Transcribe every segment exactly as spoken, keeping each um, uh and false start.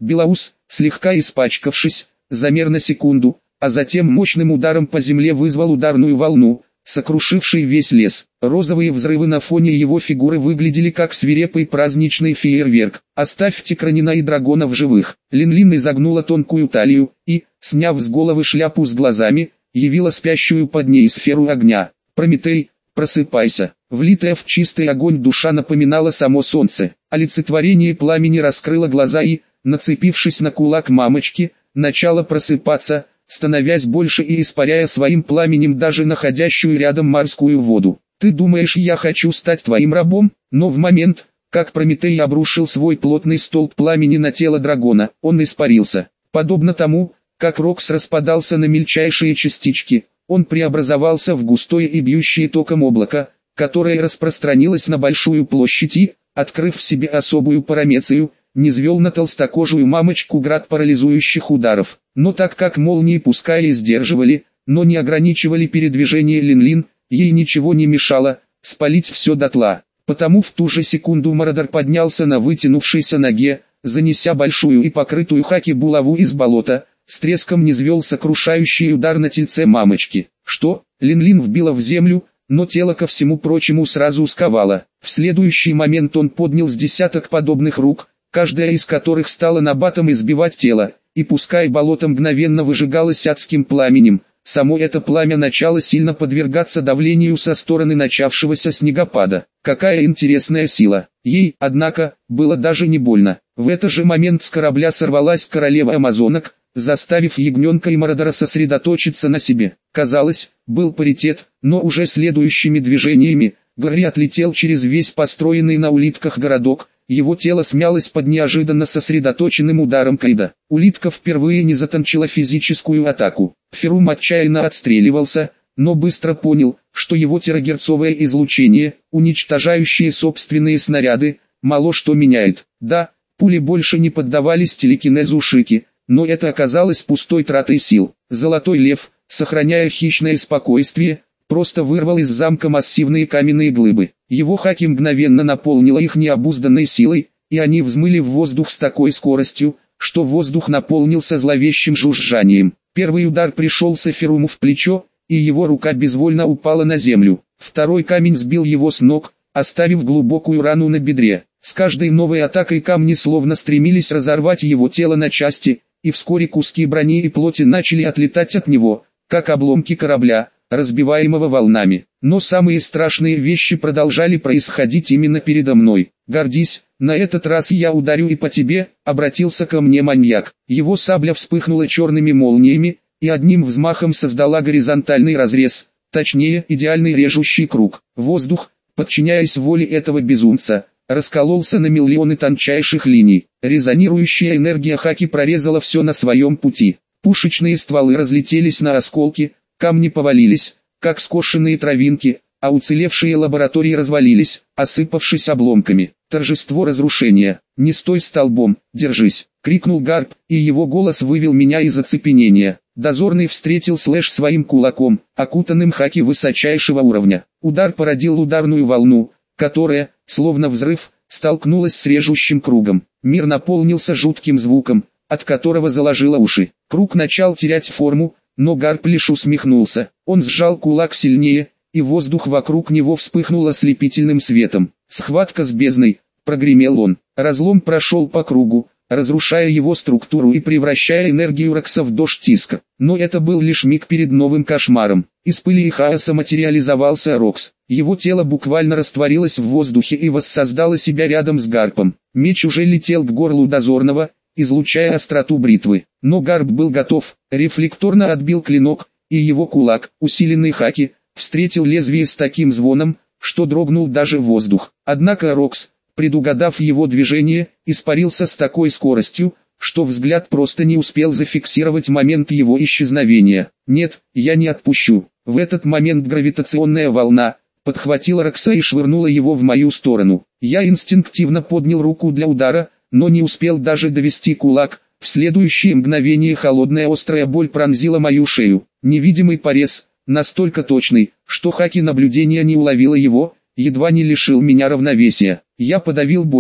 Белоус, слегка испачкавшись, замер на секунду, а затем мощным ударом по земле вызвал ударную волну, сокрушивший весь лес. Розовые взрывы на фоне его фигуры выглядели как свирепый праздничный фейерверк. «Оставьте Кранина и Драгона в живых». Лин-Лин изогнула тонкую талию и, сняв с головы шляпу с глазами, явила спящую под ней сферу огня. «Прометей, просыпайся». Влитая в чистый огонь душа напоминала само солнце. Олицетворение пламени раскрыло глаза и, нацепившись на кулак мамочки, начала просыпаться, становясь больше и испаряя своим пламенем даже находящую рядом морскую воду. «Ты думаешь, я хочу стать твоим рабом?» Но в момент, как Прометей обрушил свой плотный столб пламени на тело дракона, он испарился. Подобно тому, как Рокс распадался на мельчайшие частички, он преобразовался в густое и бьющее током облако, которое распространилось на большую площадь и, открыв в себе особую парамецию, низвел на толстокожую мамочку град парализующих ударов. Но так как молнии пускай и сдерживали, но не ограничивали передвижение Лин-Лин, ей ничего не мешало спалить все дотла. Потому в ту же секунду Мародер поднялся на вытянувшейся ноге, занеся большую и покрытую хаки булаву из болота, с треском низвел сокрушающий удар на тельце мамочки. Что? Лин-Лин вбила в землю, но тело ко всему прочему сразу сковало. В следующий момент он поднял с десяток подобных рук, каждая из которых стала набатом избивать тело, и пускай болото мгновенно выжигалось адским пламенем, само это пламя начало сильно подвергаться давлению со стороны начавшегося снегопада. Какая интересная сила! Ей, однако, было даже не больно. В этот же момент с корабля сорвалась королева амазонок, заставив ягненка и Мародера сосредоточиться на себе. Казалось, был паритет, но уже следующими движениями, Гарри отлетел через весь построенный на улитках городок, его тело смялось под неожиданно сосредоточенным ударом Кайда. Улитка впервые не затончила физическую атаку. Ферум отчаянно отстреливался, но быстро понял, что его терагерцовое излучение, уничтожающее собственные снаряды, мало что меняет. Да, пули больше не поддавались телекинезу Шики, но это оказалось пустой тратой сил. Золотой лев, сохраняя хищное спокойствие, просто вырвал из замка массивные каменные глыбы. Его хаки мгновенно наполнило их необузданной силой, и они взмыли в воздух с такой скоростью, что воздух наполнился зловещим жужжанием. Первый удар пришелся Феруму в плечо, и его рука безвольно упала на землю. Второй камень сбил его с ног, оставив глубокую рану на бедре. С каждой новой атакой камни словно стремились разорвать его тело на части, и вскоре куски брони и плоти начали отлетать от него, как обломки корабля, разбиваемого волнами. Но самые страшные вещи продолжали происходить именно передо мной. «Гордись, на этот раз я ударю и по тебе», — обратился ко мне маньяк. Его сабля вспыхнула черными молниями, и одним взмахом создала горизонтальный разрез, точнее идеальный режущий круг. Воздух, подчиняясь воле этого безумца, раскололся на миллионы тончайших линий. Резонирующая энергия хаки прорезала все на своем пути. Пушечные стволы разлетелись на осколки, камни повалились, как скошенные травинки, а уцелевшие лаборатории развалились, осыпавшись обломками. Торжество разрушения. «Не стой столбом, держись!» — крикнул Гарп, и его голос вывел меня из оцепенения. Дозорный встретил Слэш своим кулаком, окутанным хаки высочайшего уровня. Удар породил ударную волну, которая, словно взрыв, столкнулась с режущим кругом. Мир наполнился жутким звуком, от которого заложило уши. Круг начал терять форму, но Гарп лишь усмехнулся. Он сжал кулак сильнее, и воздух вокруг него вспыхнул ослепительным светом. «Схватка с бездной», — прогремел он. Разлом прошел по кругу, разрушая его структуру и превращая энергию Рокса в дождь искр. Но это был лишь миг перед новым кошмаром. Из пыли и хаоса материализовался Рокс. Его тело буквально растворилось в воздухе и воссоздало себя рядом с Гарпом. Меч уже летел к горлу дозорного, излучая остроту бритвы. Но Гарп был готов, рефлекторно отбил клинок, и его кулак, усиленный хаки, встретил лезвие с таким звоном, что дрогнул даже воздух. Однако Рокс, предугадав его движение, испарился с такой скоростью, что взгляд просто не успел зафиксировать момент его исчезновения. «Нет, я не отпущу». В этот момент гравитационная волна подхватила Рокса и швырнула его в мою сторону. Я инстинктивно поднял руку для удара, но не успел даже довести кулак. В следующее мгновение холодная острая боль пронзила мою шею. Невидимый порез, настолько точный, что хаки наблюдения не уловило его, едва не лишил меня равновесия. Я подавил боль,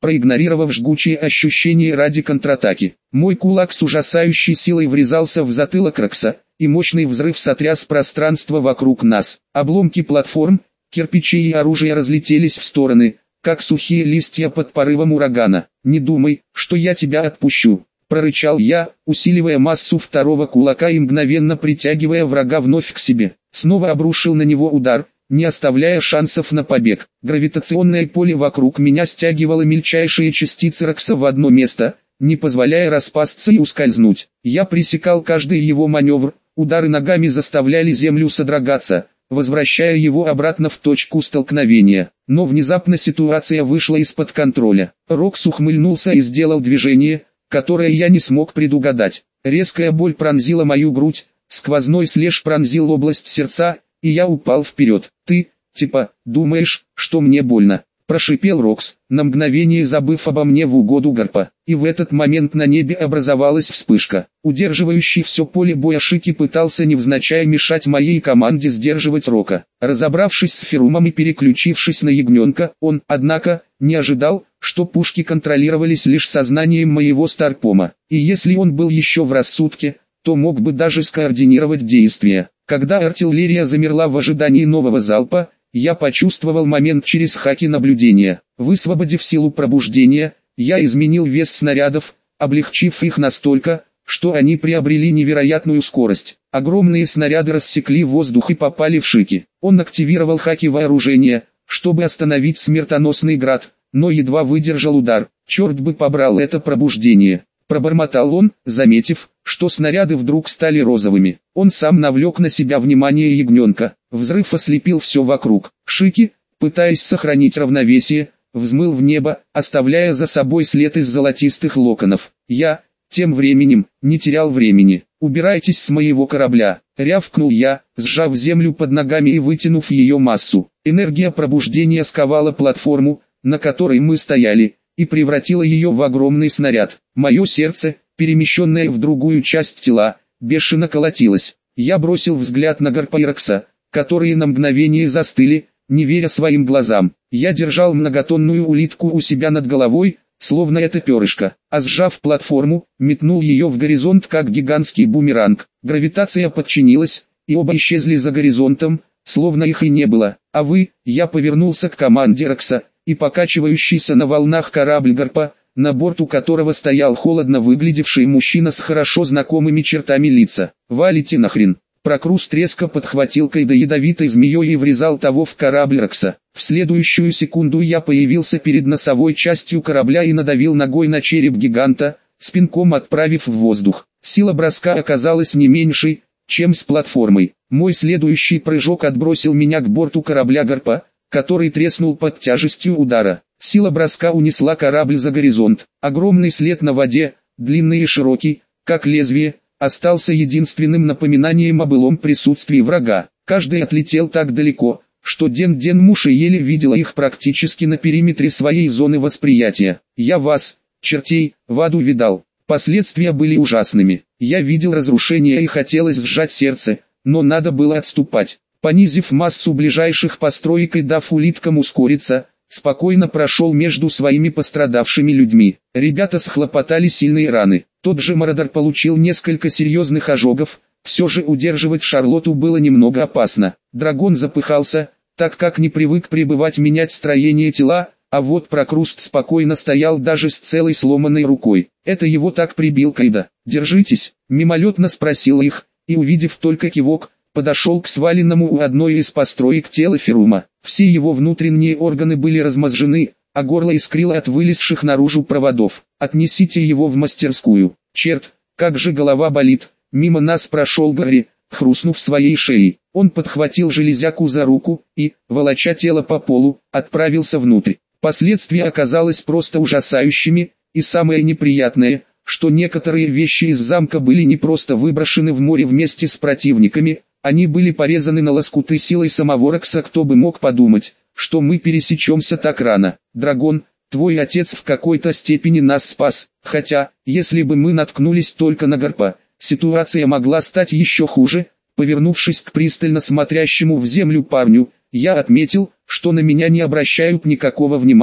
проигнорировав жгучие ощущения ради контратаки. Мой кулак с ужасающей силой врезался в затылок Рокса, и мощный взрыв сотряс пространство вокруг нас. Обломки платформ, кирпичи и оружия разлетелись в стороны, как сухие листья под порывом урагана. «Не думай, что я тебя отпущу», — прорычал я, усиливая массу второго кулака и мгновенно притягивая врага вновь к себе. Снова обрушил на него удар, не оставляя шансов на побег. Гравитационное поле вокруг меня стягивало мельчайшие частицы Рокса в одно место, не позволяя распасться и ускользнуть. Я пресекал каждый его маневр, удары ногами заставляли землю содрогаться, возвращая его обратно в точку столкновения. Но внезапно ситуация вышла из-под контроля. Рокс ухмыльнулся и сделал движение, которое я не смог предугадать. Резкая боль пронзила мою грудь, сквозной слэш пронзил область сердца, и я упал вперед. «Ты, типа, думаешь, что мне больно?» – прошипел Рокс, на мгновение забыв обо мне в угоду Гарпа. И в этот момент на небе образовалась вспышка. Удерживающий все поле боя Шики пытался невзначай мешать моей команде сдерживать Рока. Разобравшись с Ферумом и переключившись на ягненка, он, однако, не ожидал, что пушки контролировались лишь сознанием моего Старпома. И если он был еще в рассудке, то мог бы даже скоординировать действия. Когда артиллерия замерла в ожидании нового залпа, я почувствовал момент через хаки наблюдения. Высвободив силу пробуждения, я изменил вес снарядов, облегчив их настолько, что они приобрели невероятную скорость. Огромные снаряды рассекли воздух и попали в Шики. Он активировал хаки вооружения, чтобы остановить смертоносный град, но едва выдержал удар. «Черт бы побрал это пробуждение!» Пробормотал он, заметив, что снаряды вдруг стали розовыми. Он сам навлек на себя внимание ягненка. Взрыв ослепил все вокруг. Шики, пытаясь сохранить равновесие, взмыл в небо, оставляя за собой след из золотистых локонов. Я, тем временем, не терял времени. «Убирайтесь с моего корабля!» — рявкнул я, сжав землю под ногами и вытянув ее массу. Энергия пробуждения сковала платформу, на которой мы стояли, и превратила ее в огромный снаряд. Мое сердце, перемещенное в другую часть тела, бешено колотилось. Я бросил взгляд на Гарпа и Рокса, которые на мгновение застыли, не веря своим глазам. Я держал многотонную улитку у себя над головой, словно это перышко, а сжав платформу, метнул ее в горизонт как гигантский бумеранг. Гравитация подчинилась, и оба исчезли за горизонтом, словно их и не было. А вы, я повернулся к команде Рокса, и покачивающийся на волнах корабль Гарпа, на борту которого стоял холодно выглядевший мужчина с хорошо знакомыми чертами лица. «Валите нахрен!» Прокруст резко подхватил Кайда ядовитой змеей и врезал того в корабль Рокса. В следующую секунду я появился перед носовой частью корабля и надавил ногой на череп гиганта, спинком отправив в воздух. Сила броска оказалась не меньшей, чем с платформой. Мой следующий прыжок отбросил меня к борту корабля Гарпа, который треснул под тяжестью удара. Сила броска унесла корабль за горизонт. Огромный след на воде, длинный и широкий, как лезвие, остался единственным напоминанием о былом присутствии врага. Каждый отлетел так далеко, что Ден Ден Муши еле видела их практически на периметре своей зоны восприятия. Я вас, чертей, в аду видал. Последствия были ужасными. Я видел разрушение и хотелось сжать сердце, но надо было отступать. Понизив массу ближайших построек и дав улиткам ускориться, спокойно прошел между своими пострадавшими людьми. Ребята схлопотали сильные раны. Тот же Мародер получил несколько серьезных ожогов, все же удерживать Шарлотту было немного опасно. Драгон запыхался, так как не привык пребывать менять строение тела, а вот Прокруст спокойно стоял даже с целой сломанной рукой. Это его так прибил Кайда. «Держитесь?» — мимолетно спросил их, и увидев только кивок, подошел к сваленному у одной из построек тела Ферума. Все его внутренние органы были размозжены, а горло искрило от вылезших наружу проводов. «Отнесите его в мастерскую». «Черт, как же голова болит!» Мимо нас прошел Гарри, хрустнув своей шеей. Он подхватил железяку за руку и, волоча тело по полу, отправился внутрь. Последствия оказалось просто ужасающими, и самое неприятное, что некоторые вещи из замка были не просто выброшены в море вместе с противниками, они были порезаны на лоскуты силой самого Рокса. Кто бы мог подумать, что мы пересечемся так рано. «Драгон, твой отец в какой-то степени нас спас, хотя, если бы мы наткнулись только на Гарпа, ситуация могла стать еще хуже». Повернувшись к пристально смотрящему в землю парню, я отметил, что на меня не обращают никакого внимания.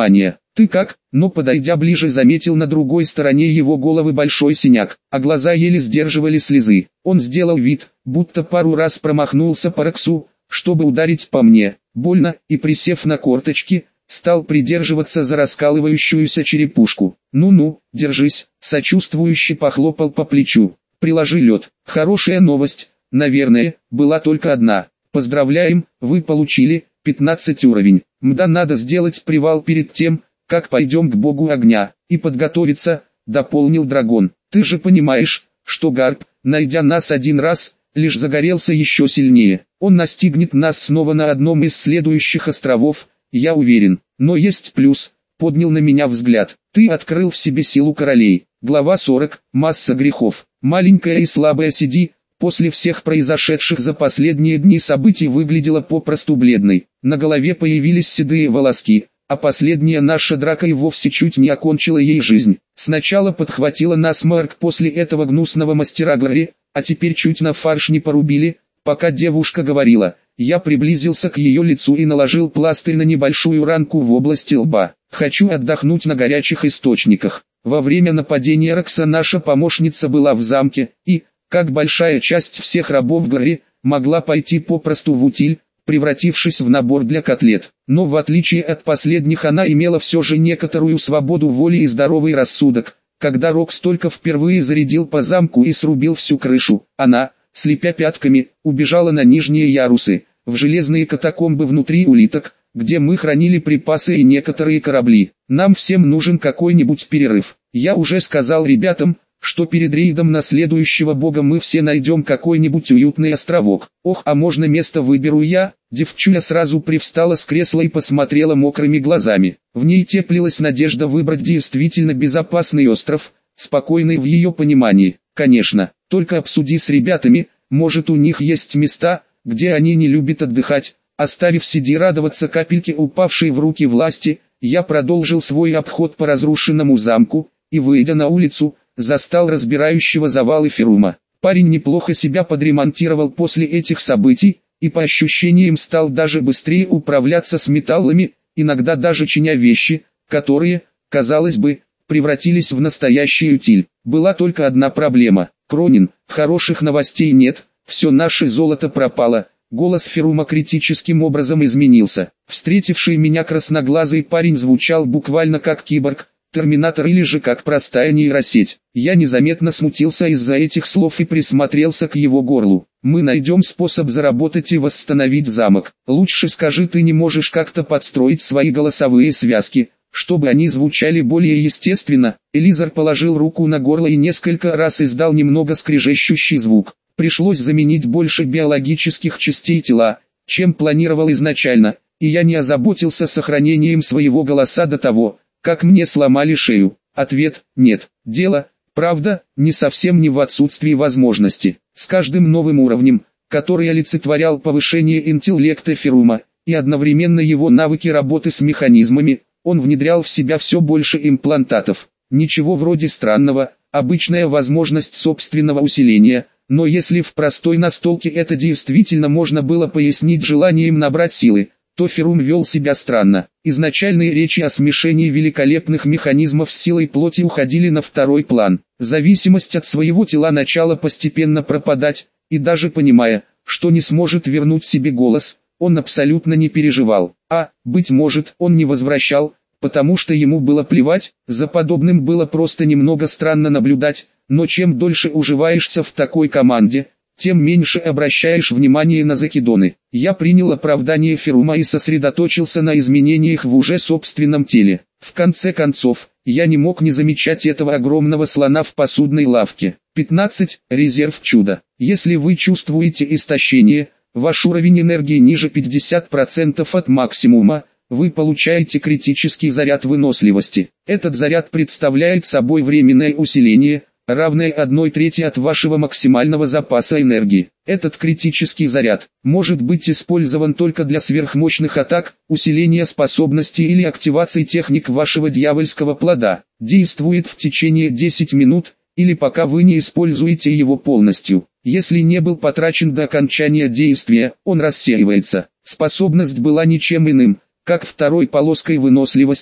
Ты как? Но подойдя ближе, заметил на другой стороне его головы большой синяк, а глаза еле сдерживали слезы. Он сделал вид, будто пару раз промахнулся по Рексу, чтобы ударить по мне, больно, и присев на корточки, стал придерживаться за раскалывающуюся черепушку. «Ну-ну, держись», сочувствующе похлопал по плечу. «Приложи лед». Хорошая новость, наверное, была только одна. Поздравляем, вы получили пятнадцать уровень. Мда, надо сделать привал перед тем, как пойдем к богу огня, и подготовиться, дополнил дракон. Ты же понимаешь, что Гарп, найдя нас один раз, лишь загорелся еще сильнее. Он настигнет нас снова на одном из следующих островов, я уверен. Но есть плюс, поднял на меня взгляд. Ты открыл в себе силу королей. Глава сорок. Масса грехов. Маленькая и слабая Сиди, после всех произошедших за последние дни событий выглядела попросту бледной. На голове появились седые волоски, а последняя наша драка и вовсе чуть не окончила ей жизнь. Сначала подхватила насморк после этого гнусного мастера Глори, а теперь чуть на фарш не порубили, пока девушка говорила. Я приблизился к ее лицу и наложил пластырь на небольшую ранку в области лба. Хочу отдохнуть на горячих источниках. Во время нападения Рекса наша помощница была в замке, и, как большая часть всех рабов Глори, могла пойти попросту в утиль, превратившись в набор для котлет. Но в отличие от последних она имела все же некоторую свободу воли и здоровый рассудок. Когда Рокс только впервые зарядил по замку и срубил всю крышу, она, слепя пятками, убежала на нижние ярусы, в железные катакомбы внутри улиток, где мы хранили припасы и некоторые корабли. Нам всем нужен какой-нибудь перерыв. Я уже сказал ребятам, что перед рейдом на следующего бога мы все найдем какой-нибудь уютный островок. Ох, а можно место выберу я? Девчуля сразу привстала с кресла и посмотрела мокрыми глазами. В ней теплилась надежда выбрать действительно безопасный остров, спокойный в ее понимании. Конечно, только обсуди с ребятами, может у них есть места, где они не любят отдыхать. Оставив Сиди радоваться капельке упавшей в руки власти, я продолжил свой обход по разрушенному замку, и, выйдя на улицу, застал разбирающего завалы Ферума. Парень неплохо себя подремонтировал после этих событий, и по ощущениям стал даже быстрее управляться с металлами, иногда даже чиня вещи, которые, казалось бы, превратились в настоящий утиль. Была только одна проблема. Кронин, хороших новостей нет, все наше золото пропало. Голос Ферума критическим образом изменился. Встретивший меня красноглазый парень звучал буквально как киборг, терминатор или же как простая нейросеть. Я незаметно смутился из-за этих слов и присмотрелся к его горлу. Мы найдем способ заработать и восстановить замок. Лучше скажи, ты не можешь как-то подстроить свои голосовые связки, чтобы они звучали более естественно. Элизар положил руку на горло и несколько раз издал немного скрежещущий звук. Пришлось заменить больше биологических частей тела, чем планировал изначально, и я не озаботился сохранением своего голоса до того, как мне сломали шею. Ответ – нет. Дело, правда, не совсем не в отсутствии возможности. С каждым новым уровнем, который олицетворял повышение интеллекта Ферума, и одновременно его навыки работы с механизмами, он внедрял в себя все больше имплантатов. Ничего вроде странного, обычная возможность собственного усиления, но если в простой настолке это действительно можно было пояснить желанием набрать силы, то Ферум вел себя странно. Изначальные речи о смешении великолепных механизмов с силой плоти уходили на второй план. Зависимость от своего тела начала постепенно пропадать, и даже понимая, что не сможет вернуть себе голос, он абсолютно не переживал. А, быть может, он не возвращал, потому что ему было плевать, за подобным было просто немного странно наблюдать, но чем дольше уживаешься в такой команде, тем меньше обращаешь внимание на закидоны. Я принял оправдание Ферума и сосредоточился на изменениях в уже собственном теле. В конце концов, я не мог не замечать этого огромного слона в посудной лавке. пятнадцать. Резерв чуда. Если вы чувствуете истощение, ваш уровень энергии ниже пятьдесят процентов от максимума, вы получаете критический заряд выносливости. Этот заряд представляет собой временное усиление, равное одной трети от вашего максимального запаса энергии. Этот критический заряд может быть использован только для сверхмощных атак, усиления способностей или активации техник вашего дьявольского плода. Действует в течение десяти минут, или пока вы не используете его полностью. Если не был потрачен до окончания действия, он рассеивается. Способность была ничем иным, как второй полоской выносливости,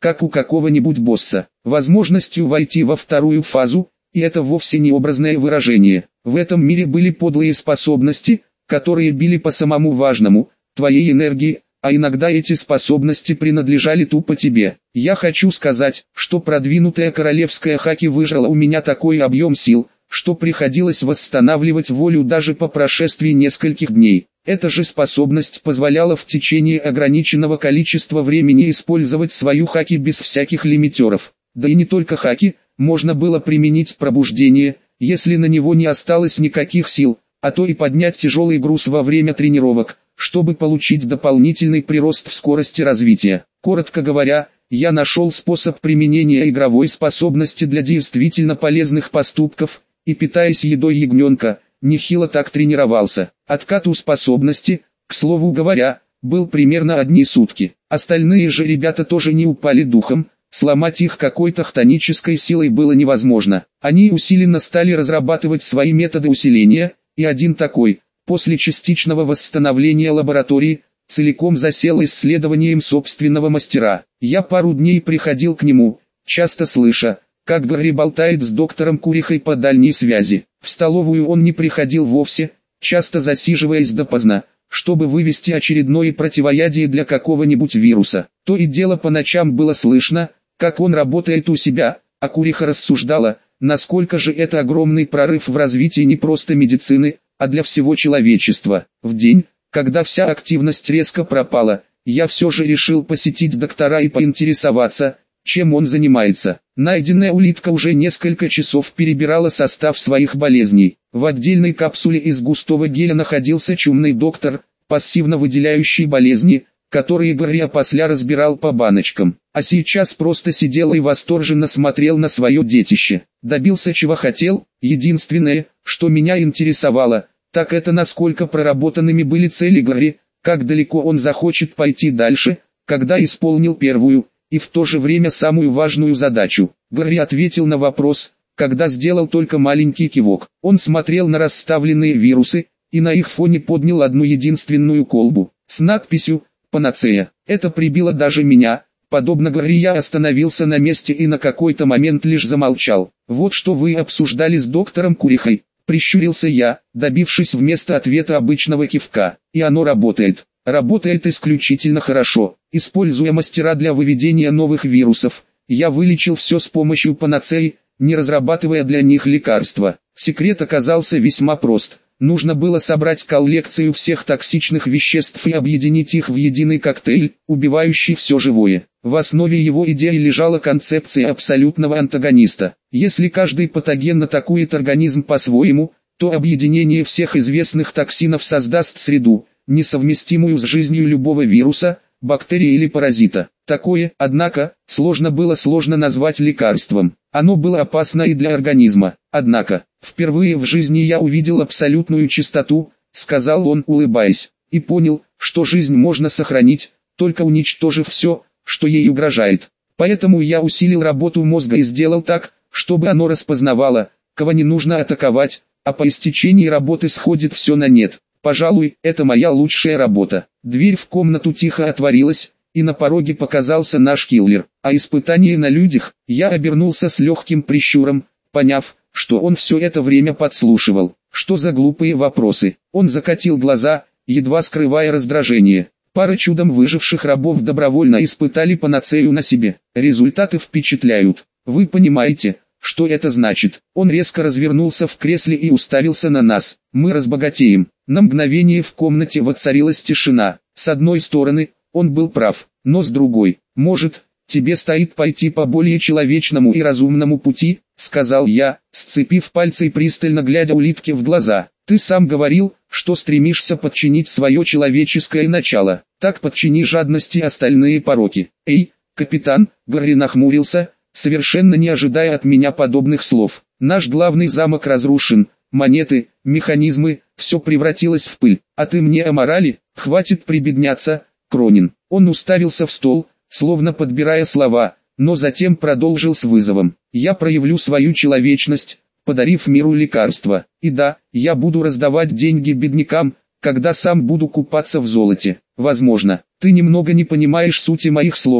как у какого-нибудь босса, возможностью войти во вторую фазу, и это вовсе не образное выражение. В этом мире были подлые способности, которые били по самому важному, твоей энергии, а иногда эти способности принадлежали тупо тебе. Я хочу сказать, что продвинутая королевская хаки выжрала у меня такой объем сил, что приходилось восстанавливать волю даже по прошествии нескольких дней. Эта же способность позволяла в течение ограниченного количества времени использовать свою хаки без всяких лимитеров. Да и не только хаки, можно было применить пробуждение, если на него не осталось никаких сил, а то и поднять тяжелый груз во время тренировок, чтобы получить дополнительный прирост в скорости развития. Коротко говоря, я нашел способ применения игровой способности для действительно полезных поступков, и питаясь едой ягненка, нехило так тренировался. Откат у способности, к слову говоря, был примерно одни сутки. Остальные же ребята тоже не упали духом, сломать их какой-то хтонической силой было невозможно. Они усиленно стали разрабатывать свои методы усиления, и один такой, после частичного восстановления лаборатории, целиком засел исследованием собственного мастера. Я пару дней приходил к нему, часто слыша, как Гарри болтает с доктором Курихой по дальней связи. В столовую он не приходил вовсе, часто засиживаясь допоздна, чтобы вывести очередное противоядие для какого-нибудь вируса. То и дело по ночам было слышно, как он работает у себя, а Куриха рассуждала, насколько же это огромный прорыв в развитии не просто медицины, а для всего человечества. В день, когда вся активность резко пропала, я все же решил посетить доктора и поинтересоваться, чем он занимается. Найденная улитка уже несколько часов перебирала состав своих болезней. В отдельной капсуле из густого геля находился чумный доктор, пассивно выделяющий болезни, которые Гарри опосля разбирал по баночкам. А сейчас просто сидел и восторженно смотрел на свое детище. Добился чего хотел, единственное, что меня интересовало, так это насколько проработанными были цели Гарри, как далеко он захочет пойти дальше, когда исполнил первую, и в то же время самую важную задачу. Гарри ответил на вопрос, когда сделал только маленький кивок. Он смотрел на расставленные вирусы, и на их фоне поднял одну единственную колбу, с надписью «Панацея». Это прибило даже меня. Подобно Гарри, я остановился на месте и на какой-то момент лишь замолчал. «Вот что вы обсуждали с доктором Курихой», — прищурился я, добившись вместо ответа обычного кивка. «И оно работает. Работает исключительно хорошо. Используя мастера для выведения новых вирусов, я вылечил все с помощью панацеи, не разрабатывая для них лекарства. Секрет оказался весьма прост. Нужно было собрать коллекцию всех токсичных веществ и объединить их в единый коктейль, убивающий все живое. В основе его идеи лежала концепция абсолютного антагониста. Если каждый патоген атакует организм по-своему, то объединение всех известных токсинов создаст среду, несовместимую с жизнью любого вируса, бактерии или паразита. Такое, однако, сложно было сложно назвать лекарством. Оно было опасно и для организма. Однако, впервые в жизни я увидел абсолютную чистоту, сказал он, улыбаясь, и понял, что жизнь можно сохранить, только уничтожив все, что ей угрожает. Поэтому я усилил работу мозга и сделал так, чтобы оно распознавало, кого не нужно атаковать, а по истечении работы сходит все на нет. Пожалуй, это моя лучшая работа. Дверь в комнату тихо отворилась, и на пороге показался наш киллер. А испытание на людях, я обернулся с легким прищуром, поняв, что он все это время подслушивал. Что за глупые вопросы? Он закатил глаза, едва скрывая раздражение. Пара чудом выживших рабов добровольно испытали панацею на себе. Результаты впечатляют. Вы понимаете, что это значит? Он резко развернулся в кресле и уставился на нас. Мы разбогатеем. На мгновение в комнате воцарилась тишина. С одной стороны, он был прав, но с другой, может, тебе стоит пойти по более человечному и разумному пути, сказал я, сцепив пальцы и пристально глядя улитке в глаза. Ты сам говорил, что стремишься подчинить свое человеческое начало. Так подчини жадности и остальные пороки. Эй, капитан, Гарри нахмурился, совершенно не ожидая от меня подобных слов. Наш главный замок разрушен, монеты, механизмы, все превратилось в пыль. А ты мне о морали? Хватит прибедняться, Кронин. Он уставился в стол, словно подбирая слова, но затем продолжил с вызовом. Я проявлю свою человечность, подарив миру лекарства. И да, я буду раздавать деньги беднякам, когда сам буду купаться в золоте. Возможно, ты немного не понимаешь сути моих слов.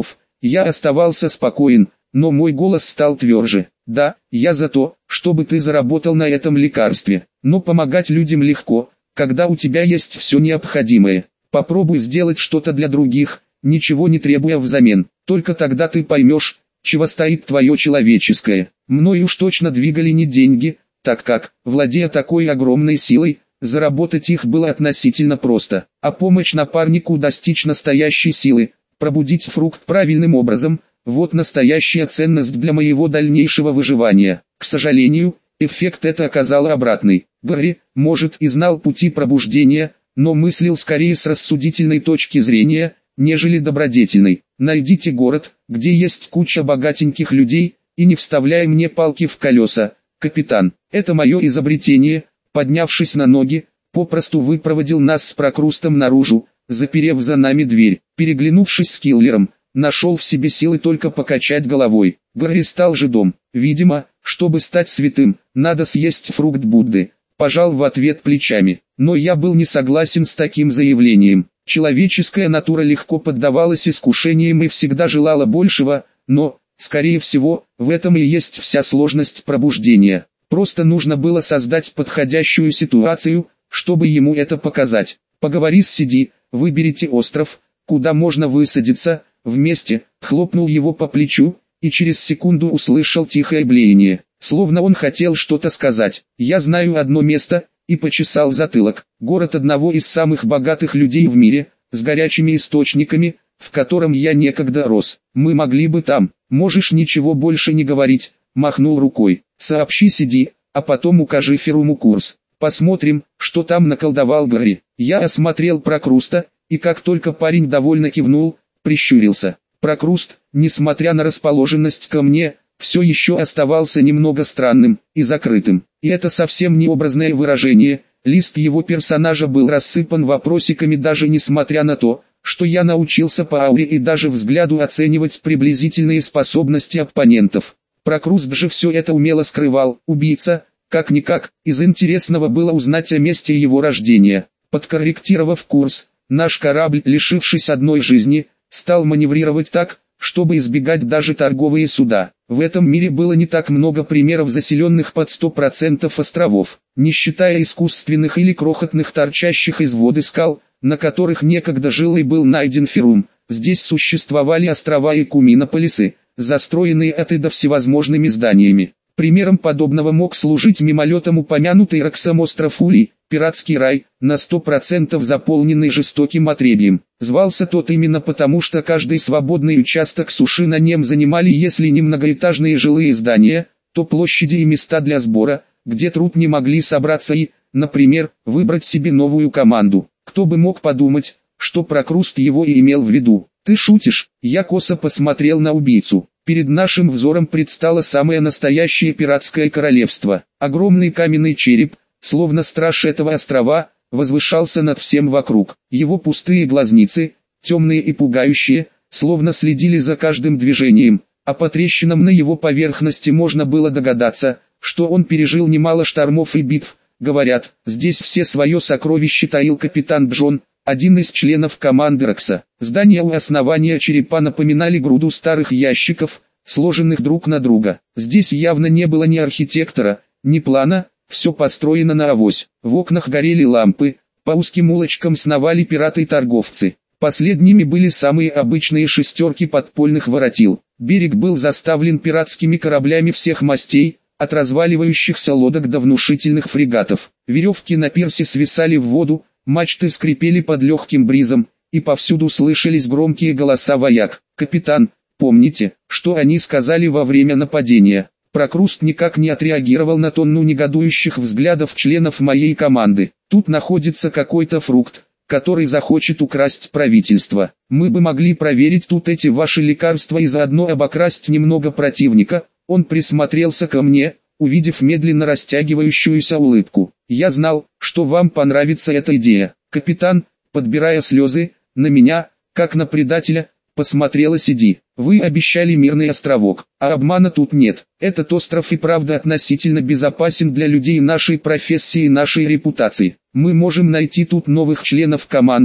Я оставался спокоен, но мой голос стал тверже. Да, я за то, чтобы ты заработал на этом лекарстве, но помогать людям легко, когда у тебя есть все необходимое. Попробуй сделать что-то для других, ничего не требуя взамен, только тогда ты поймешь, чего стоит твое человеческое. Мною уж точно двигали не деньги, так как, владея такой огромной силой, заработать их было относительно просто, а помощь напарнику достичь настоящей силы, пробудить фрукт правильным образом, вот настоящая ценность для моего дальнейшего выживания. К сожалению, эффект это оказал обратный. Гарри, может, и знал пути пробуждения, но мыслил скорее с рассудительной точки зрения, нежели добродетельной. Найдите город, где есть куча богатеньких людей, и не вставляй мне палки в колеса, капитан. Это мое изобретение. Поднявшись на ноги, попросту выпроводил нас с Прокрустом наружу, заперев за нами дверь. Переглянувшись с Киллером, нашел в себе силы только покачать головой. Гарри стал жидом. Видимо, чтобы стать святым, надо съесть фрукт Будды. Пожал в ответ плечами. Но я был не согласен с таким заявлением. Человеческая натура легко поддавалась искушениям и всегда желала большего, но, скорее всего, в этом и есть вся сложность пробуждения. Просто нужно было создать подходящую ситуацию, чтобы ему это показать. Поговори с Сиди, выберите остров, куда можно высадиться, вместе, хлопнул его по плечу, и через секунду услышал тихое блеяние, словно он хотел что-то сказать. Я знаю одно место, и почесал затылок. Город одного из самых богатых людей в мире, с горячими источниками, в котором я некогда рос. Мы могли бы там, можешь ничего больше не говорить, махнул рукой. Сообщи Сиди, а потом укажи Феруму курс. Посмотрим, что там наколдовал Гарри. Я осмотрел Прокруста, и как только парень довольно кивнул, прищурился. Прокруст, несмотря на расположенность ко мне, все еще оставался немного странным и закрытым. И это совсем не образное выражение, лист его персонажа был рассыпан вопросиками даже несмотря на то, что я научился по ауре и даже взгляду оценивать приблизительные способности оппонентов. Прокруст же все это умело скрывал. Убийца, как-никак, из интересного было узнать о месте его рождения. Подкорректировав курс, наш корабль, лишившись одной жизни, стал маневрировать так, чтобы избегать даже торговые суда. В этом мире было не так много примеров заселенных под сто процентов островов, не считая искусственных или крохотных торчащих из воды скал, на которых некогда жил и был найден Ферум. Здесь существовали острова и куминополисы, застроенные от и до всевозможными зданиями. Примером подобного мог служить мимолетом упомянутый Роксом остров Улей, пиратский рай, на сто процентов заполненный жестоким отребьем. Звался тот именно потому, что каждый свободный участок суши на нем занимали если не многоэтажные жилые здания, то площади и места для сбора, где труд не могли собраться и, например, выбрать себе новую команду. Кто бы мог подумать, что Прокруст его и имел в виду. «Ты шутишь?» Я косо посмотрел на убийцу. Перед нашим взором предстало самое настоящее пиратское королевство. Огромный каменный череп, словно страж этого острова, возвышался над всем вокруг. Его пустые глазницы, темные и пугающие, словно следили за каждым движением, а по трещинам на его поверхности можно было догадаться, что он пережил немало штормов и битв. Говорят, здесь все свое сокровище таил капитан Джон, один из членов команды Рокса. Здания у основания черепа напоминали груду старых ящиков, сложенных друг на друга. Здесь явно не было ни архитектора, ни плана, все построено на авось. В окнах горели лампы, по узким улочкам сновали пираты и торговцы. Последними были самые обычные шестерки подпольных воротил. Берег был заставлен пиратскими кораблями всех мастей, от разваливающихся лодок до внушительных фрегатов. Веревки на пирсе свисали в воду, мачты скрипели под легким бризом, и повсюду слышались громкие голоса вояк. «Капитан, помните, что они сказали во время нападения?» Прокруст никак не отреагировал на тонну негодующих взглядов членов моей команды. «Тут находится какой-то фрукт, который захочет украсть правительство. Мы бы могли проверить тут эти ваши лекарства и заодно обокрасть немного противника». Он присмотрелся ко мне, увидев медленно растягивающуюся улыбку. «Я знал, что вам понравится эта идея». Капитан, подбирая слезы, на меня, как на предателя, посмотрела Сиди. «Вы обещали мирный островок, а обмана тут нет. Этот остров и правда относительно безопасен для людей нашей профессии и нашей репутации. Мы можем найти тут новых членов команды,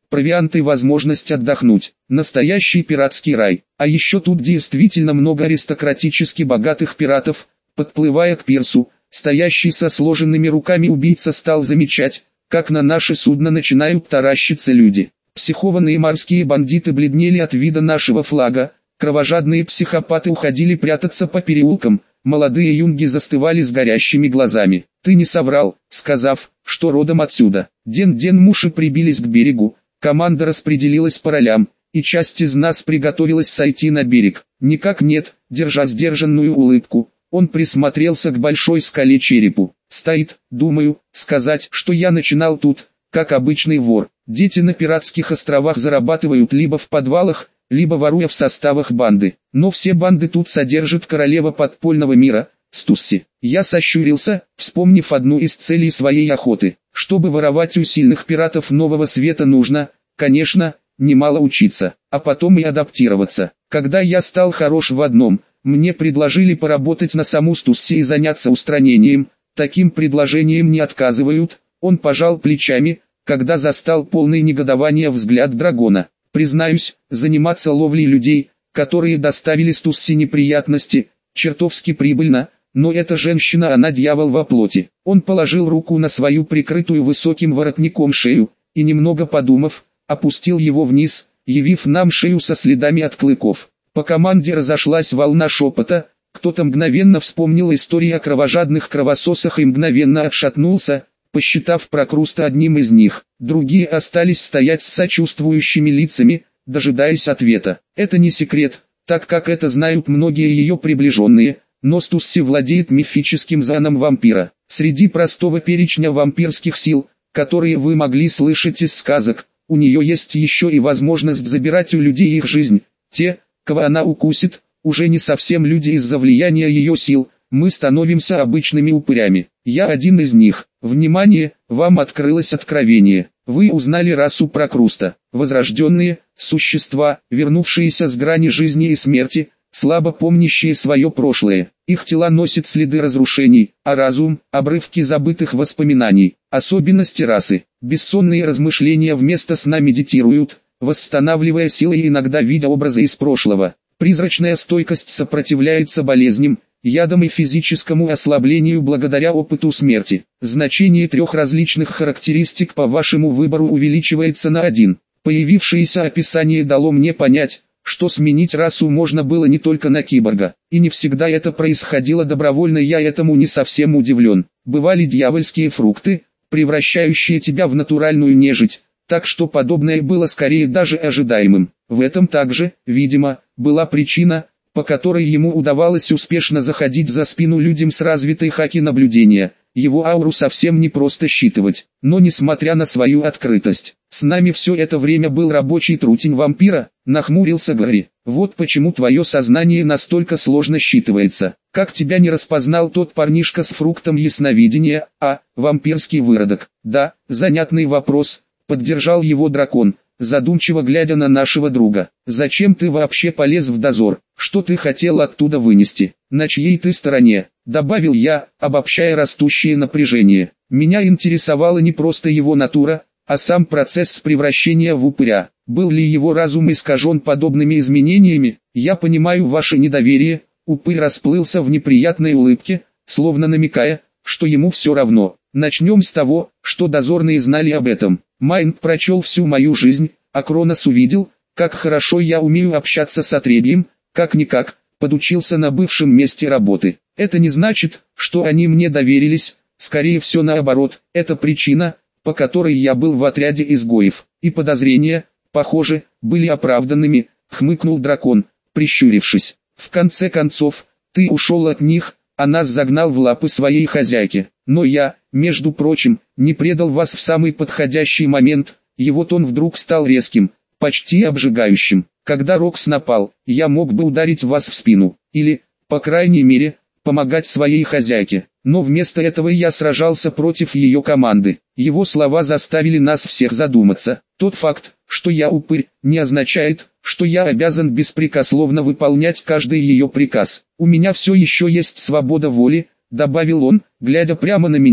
провиант и возможность отдохнуть. Настоящий пиратский рай. А еще тут действительно много аристократически богатых пиратов. Подплывая к пирсу, стоящий со сложенными руками убийца стал замечать, как на наше судно начинают таращиться люди. Психованные морские бандиты бледнели от вида нашего флага, кровожадные психопаты уходили прятаться по переулкам, молодые юнги застывали с горящими глазами. «Ты не соврал, сказав, что родом отсюда». Ден-ден-муши прибились к берегу, команда распределилась по ролям, и часть из нас приготовилась сойти на берег. Никак нет, держа сдержанную улыбку, он присмотрелся к большой скале черепу. «Стоит, думаю, сказать, что я начинал тут, как обычный вор. Дети на пиратских островах зарабатывают либо в подвалах, либо воруя в составах банды. Но все банды тут содержит королева подпольного мира, Стусси». Я сощурился, вспомнив одну из целей своей охоты. Чтобы воровать у сильных пиратов нового света нужно, конечно, немало учиться, а потом и адаптироваться. Когда я стал хорош в одном, мне предложили поработать на саму Стусси и заняться устранением. Таким предложением не отказывают. Он пожал плечами, когда застал полный негодования взгляд дракона. Признаюсь, заниматься ловлей людей, которые доставили Стусси неприятности, чертовски прибыльно, но эта женщина, она дьявол во плоти. Он положил руку на свою прикрытую высоким воротником шею, и немного подумав, опустил его вниз, явив нам шею со следами от клыков. По команде разошлась волна шепота, кто-то мгновенно вспомнил истории о кровожадных кровососах и мгновенно отшатнулся, посчитав Прокруста одним из них. Другие остались стоять с сочувствующими лицами, дожидаясь ответа. Это не секрет, так как это знают многие ее приближенные, но Стусси владеет мифическим заном вампира. Среди простого перечня вампирских сил, которые вы могли слышать из сказок, у нее есть еще и возможность забирать у людей их жизнь. Те, кого она укусит, уже не совсем люди из-за влияния ее сил, мы становимся обычными упырями. Я один из них. Внимание, вам открылось откровение. Вы узнали расу Прокруста. Возрожденные, существа, вернувшиеся с грани жизни и смерти, слабо помнящие свое прошлое. Их тела носят следы разрушений, а разум – обрывки забытых воспоминаний. Особенности расы. Бессонные размышления вместо сна медитируют, восстанавливая силы и иногда видя образы из прошлого. Призрачная стойкость сопротивляется болезням, ядам и физическому ослаблению благодаря опыту смерти. Значение трех различных характеристик по вашему выбору увеличивается на один. Появившееся описание дало мне понять, что сменить расу можно было не только на киборга. И не всегда это происходило добровольно, я этому не совсем удивлен. Бывали дьявольские фрукты, превращающие тебя в натуральную нежить, так что подобное было скорее даже ожидаемым. В этом также, видимо, была причина, по которой ему удавалось успешно заходить за спину людям с развитой хаки наблюдения. Его ауру совсем не просто считывать. Но несмотря на свою открытость, с нами все это время был рабочий трутень вампира, нахмурился Гарри. Вот почему твое сознание настолько сложно считывается. Как тебя не распознал тот парнишка с фруктом ясновидения, а, вампирский выродок? Да, занятный вопрос, поддержал его дракон, задумчиво глядя на нашего друга. «Зачем ты вообще полез в дозор? Что ты хотел оттуда вынести? На чьей ты стороне?» Добавил я, обобщая растущее напряжение. Меня интересовала не просто его натура, а сам процесс превращения в упыря. Был ли его разум искажен подобными изменениями? Я понимаю ваше недоверие. Упырь расплылся в неприятной улыбке, словно намекая, что ему все равно. Начнем с того, что дозорные знали об этом. Майнд прочел всю мою жизнь, а Кронос увидел, как хорошо я умею общаться с отребьем, как-никак, подучился на бывшем месте работы. Это не значит, что они мне доверились, скорее всего наоборот, это причина, по которой я был в отряде изгоев. И подозрения, похоже, были оправданными, хмыкнул дракон, прищурившись. В конце концов, ты ушел от них, а нас загнал в лапы своей хозяйки. Но я, между прочим, не предал вас в самый подходящий момент. Его тон вдруг стал резким, почти обжигающим. Когда Рокс напал, я мог бы ударить вас в спину, или, по крайней мере, помогать своей хозяйке. Но вместо этого я сражался против ее команды. Его слова заставили нас всех задуматься. Тот факт, что я упырь, не означает, что я обязан беспрекословно выполнять каждый ее приказ. У меня все еще есть свобода воли, добавил он, глядя прямо на меня.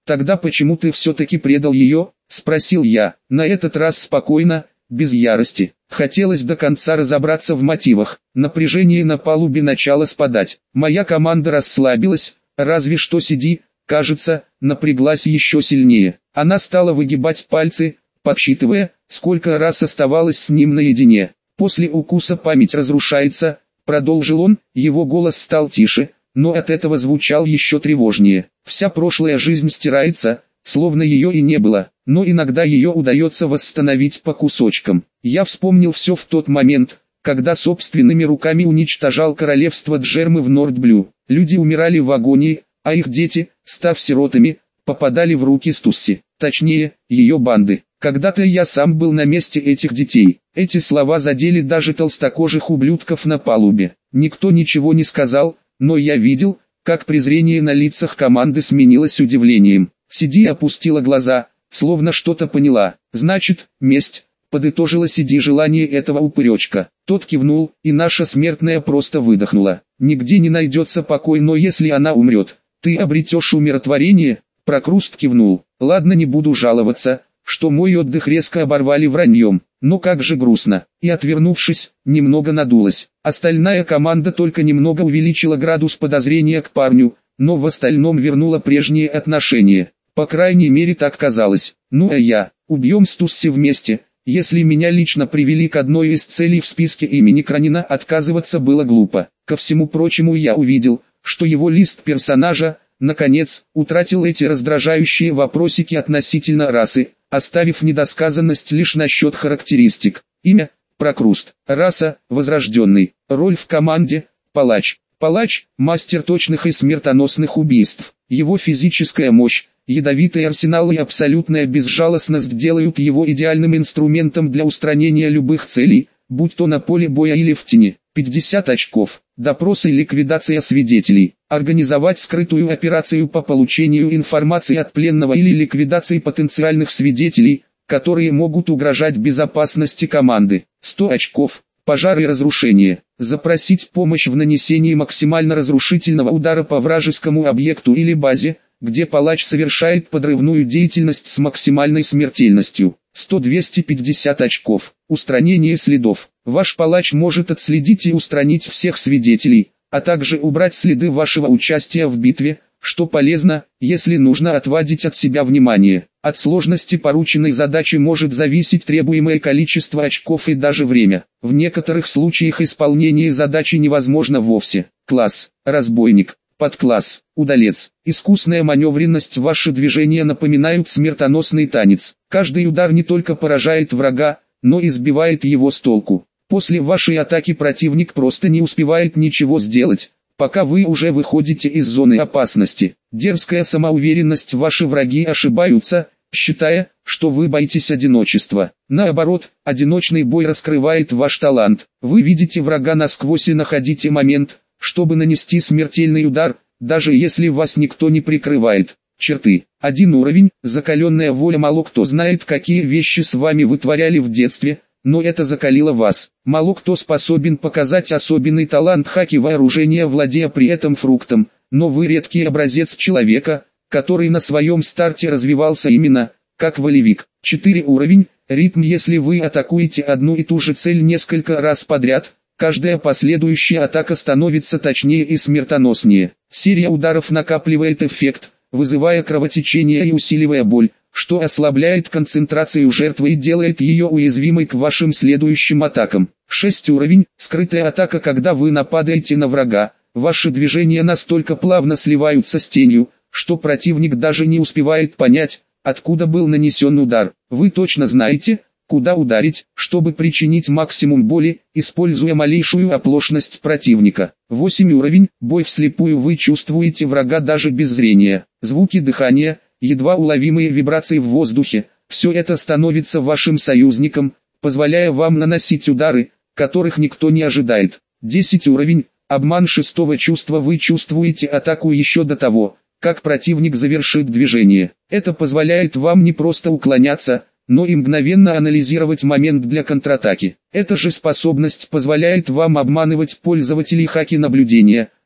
Тогда почему ты все-таки предал ее? Спросил я, на этот раз спокойно, без ярости. Хотелось до конца разобраться в мотивах. Напряжение на палубе начало спадать. Моя команда расслабилась, разве что Сиди, кажется, напряглась еще сильнее. Она стала выгибать пальцы, подсчитывая, сколько раз оставалась с ним наедине. После укуса память разрушается, продолжил он, его голос стал тише, но от этого звучал еще тревожнее. Вся прошлая жизнь стирается, словно ее и не было, но иногда ее удается восстановить по кусочкам. Я вспомнил все в тот момент, когда собственными руками уничтожал королевство Джермы в Нордблю. Люди умирали в агонии, а их дети, став сиротами, попадали в руки Стусси, точнее, ее банды. Когда-то я сам был на месте этих детей. Эти слова задели даже толстокожих ублюдков на палубе. Никто ничего не сказал, но я видел, как презрение на лицах команды сменилось удивлением. Сиди опустила глаза, словно что-то поняла. «Значит, месть», — подытожила Сиди желание этого упыречка. Тот кивнул, и наша смертная просто выдохнула. «Нигде не найдется покой, но если она умрет, ты обретешь умиротворение?» Прокруст кивнул. «Ладно, не буду жаловаться, что мой отдых резко оборвали враньем, но как же грустно». И отвернувшись, немного надулась. Остальная команда только немного увеличила градус подозрения к парню, но в остальном вернула прежние отношения. По крайней мере так казалось. Ну а я, убьем Стусси вместе. Если меня лично привели к одной из целей в списке имени Кранина, отказываться было глупо. Ко всему прочему я увидел, что его лист персонажа, наконец, утратил эти раздражающие вопросики относительно расы, оставив недосказанность лишь насчет характеристик. Имя – Прокруст. Раса – Возрожденный. Роль в команде – Палач. Палач – мастер точных и смертоносных убийств. Его физическая мощь, ядовитый арсенал и абсолютная безжалостность делают его идеальным инструментом для устранения любых целей, будь то на поле боя или в тени. пятьдесят очков. Допрос и ликвидация свидетелей. Организовать скрытую операцию по получению информации от пленного или ликвидации потенциальных свидетелей, которые могут угрожать безопасности команды. сто очков. Пожар и разрушение. Запросить помощь в нанесении максимально разрушительного удара по вражескому объекту или базе, где палач совершает подрывную деятельность с максимальной смертельностью. сто - двести пятьдесят очков. Устранение следов. Ваш палач может отследить и устранить всех свидетелей, а также убрать следы вашего участия в битве, что полезно, если нужно отводить от себя внимание. От сложности порученной задачи может зависеть требуемое количество очков и даже время. В некоторых случаях исполнение задачи невозможно вовсе. Класс: разбойник. Подкласс: удалец. Искусная маневренность. Ваши движения напоминают смертоносный танец. Каждый удар не только поражает врага, но и сбивает его с толку. После вашей атаки противник просто не успевает ничего сделать, пока вы уже выходите из зоны опасности. Дерзкая самоуверенность. Ваши враги ошибаются, считая, что вы боитесь одиночества. Наоборот, одиночный бой раскрывает ваш талант. Вы видите врага насквозь и находите момент, чтобы нанести смертельный удар, даже если вас никто не прикрывает. Черты. Один уровень. Закаленная воля. Мало кто знает, какие вещи с вами вытворяли в детстве, но это закалило вас. Мало кто способен показать особенный талант хаки вооружения, владея при этом фруктом, но вы редкий образец человека, который на своем старте развивался именно, как волевик. четыре уровень. Ритм. Если вы атакуете одну и ту же цель несколько раз подряд, каждая последующая атака становится точнее и смертоноснее. Серия ударов накапливает эффект, вызывая кровотечение и усиливая боль, что ослабляет концентрацию жертвы и делает ее уязвимой к вашим следующим атакам. шесть уровень. Скрытая атака. Когда вы нападаете на врага, ваши движения настолько плавно сливаются с тенью, что противник даже не успевает понять, откуда был нанесен удар. Вы точно знаете, куда ударить, чтобы причинить максимум боли, используя малейшую оплошность противника. восемь уровень. Бой вслепую. Вы чувствуете врага даже без зрения. Звуки дыхания, едва уловимые вибрации в воздухе, все это становится вашим союзником, позволяя вам наносить удары, которых никто не ожидает. десять уровень. Обман шестого чувства. Вы чувствуете атаку еще до того, как противник завершит движение. Это позволяет вам не просто уклоняться, но и мгновенно анализировать момент для контратаки. Эта же способность позволяет вам обманывать пользователей хаки наблюдения,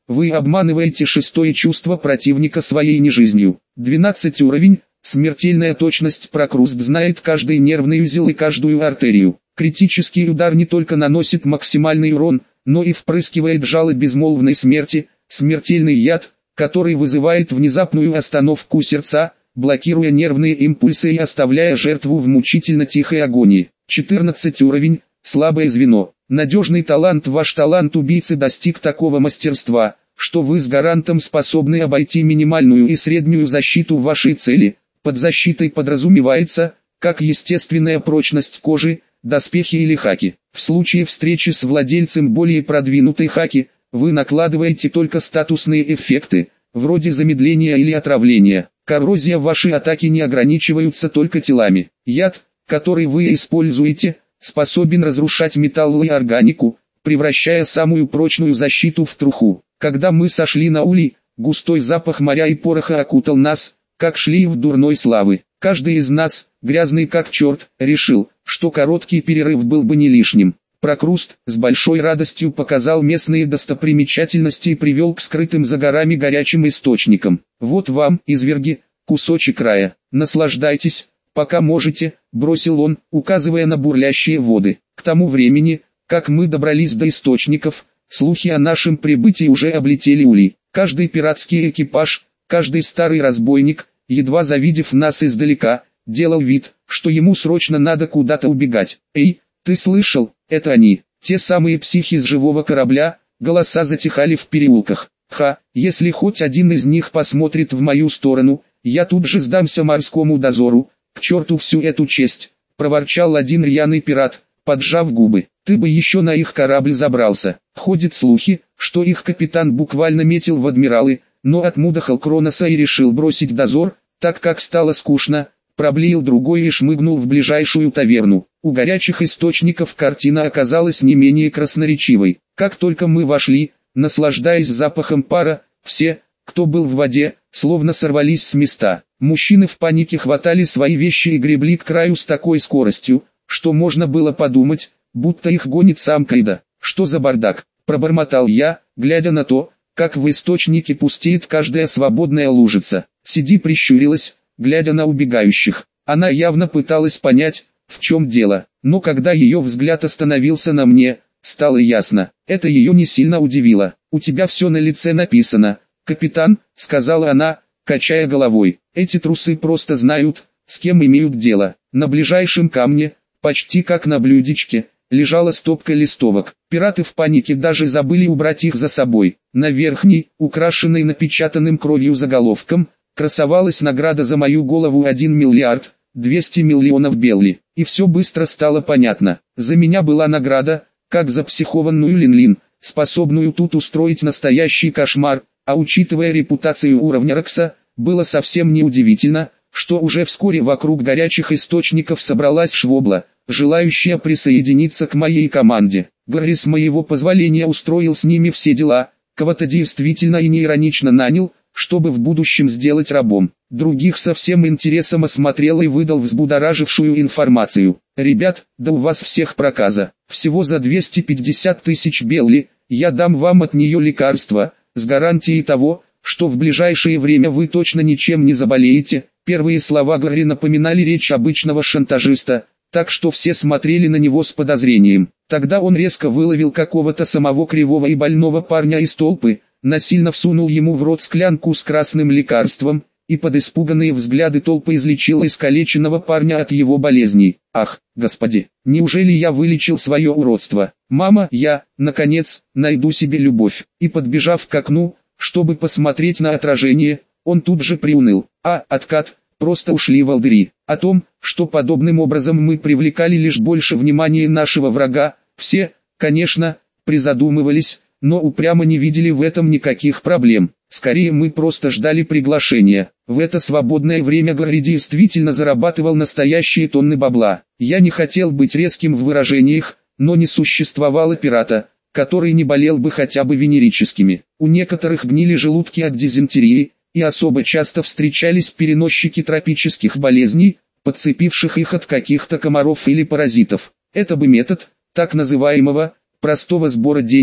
вы обманываете шестое чувство противника своей нежизнью. двенадцатый уровень. Смертельная точность. Прокруст знает каждый нервный узел и каждую артерию. Критический удар не только наносит максимальный урон, но и впрыскивает жало безмолвной смерти, смертельный яд, который вызывает внезапную остановку сердца, блокируя нервные импульсы и оставляя жертву в мучительно тихой агонии. четырнадцатый уровень. Слабое звено. Надежный талант. Ваш талант убийцы достиг такого мастерства, что вы с гарантом способны обойти минимальную и среднюю защиту вашей цели. Под защитой подразумевается, как естественная прочность кожи, доспехи или хаки. В случае встречи с владельцем более продвинутой хаки, вы накладываете только статусные эффекты, вроде замедления или отравления. Коррозия. Ваши атаки не ограничиваются только телами. Яд, который вы используете, способен разрушать металл и органику, превращая самую прочную защиту в труху. Когда мы сошли на улей, густой запах моря и пороха окутал нас, как шлейф дурной славы. Каждый из нас, грязный как черт, решил, что короткий перерыв был бы не лишним. Прокруст с большой радостью показал местные достопримечательности и привел к скрытым за горами горячим источникам. Вот вам, изверги, кусочек рая. Наслаждайтесь, пока можете, бросил он, указывая на бурлящие воды. К тому времени, как мы добрались до источников, слухи о нашем прибытии уже облетели улей. Каждый пиратский экипаж, каждый старый разбойник, едва завидев нас издалека, делал вид, что ему срочно надо куда-то убегать. «Эй, ты слышал, это они, те самые психи с живого корабля», голоса затихали в переулках. «Ха, если хоть один из них посмотрит в мою сторону, я тут же сдамся морскому дозору, к черту всю эту честь», проворчал один рьяный пират, поджав губы. «Ты бы еще на их корабль забрался». Ходят слухи, что их капитан буквально метил в адмиралы, но отмудохал Кроноса и решил бросить дозор, так как стало скучно, проблеял другой и шмыгнул в ближайшую таверну. У горячих источников картина оказалась не менее красноречивой. Как только мы вошли, наслаждаясь запахом пара, все, кто был в воде, словно сорвались с места. Мужчины в панике хватали свои вещи и гребли к краю с такой скоростью, что можно было подумать, будто их гонит сам Кайдо. «Что за бардак?» – пробормотал я, глядя на то, как в источнике пустеет каждая свободная лужица. Сиди прищурилась, глядя на убегающих. Она явно пыталась понять, в чем дело, но когда ее взгляд остановился на мне, стало ясно. Это ее не сильно удивило. «У тебя все на лице написано, капитан», — сказала она, качая головой. «Эти трусы просто знают, с кем имеют дело». На ближайшем камне, почти как на блюдечке, лежала стопка листовок. Пираты в панике даже забыли убрать их за собой. На верхней, украшенной напечатанным кровью заголовком, красовалась награда за мою голову один миллиард двести миллионов белли. И все быстро стало понятно. За меня была награда, как за психованную Лин-Лин, способную тут устроить настоящий кошмар, а учитывая репутацию уровня Рокса, было совсем неудивительно, что уже вскоре вокруг горячих источников собралась швобла, желающая присоединиться к моей команде. Гарри с моего позволения устроил с ними все дела, кого-то действительно и неиронично нанял, чтобы в будущем сделать рабом. Других со всем интересом осмотрел и выдал взбудоражившую информацию. «Ребят, да у вас всех проказа. Всего за двести пятьдесят тысяч белли, я дам вам от нее лекарство, с гарантией того, что в ближайшее время вы точно ничем не заболеете». Первые слова Гарри напоминали речь обычного шантажиста, так что все смотрели на него с подозрением. Тогда он резко выловил какого-то самого кривого и больного парня из толпы, насильно всунул ему в рот склянку с красным лекарством, и под испуганные взгляды толпы излечил искалеченного парня от его болезней. «Ах, господи, неужели я вылечил свое уродство? Мама, я, наконец, найду себе любовь». И подбежав к окну, чтобы посмотреть на отражение, он тут же приуныл. А, откат, просто ушли волдыри. О том, что подобным образом мы привлекали лишь больше внимания нашего врага, все, конечно, призадумывались, но упрямо не видели в этом никаких проблем. Скорее мы просто ждали приглашения. В это свободное время Гарри действительно зарабатывал настоящие тонны бабла. Я не хотел быть резким в выражениях, но не существовало пирата, который не болел бы хотя бы венерическими. У некоторых гнили желудки от дизентерии, и особо часто встречались переносчики тропических болезней, подцепивших их от каких-то комаров или паразитов. Это бы метод, так называемого, простого сбора денег,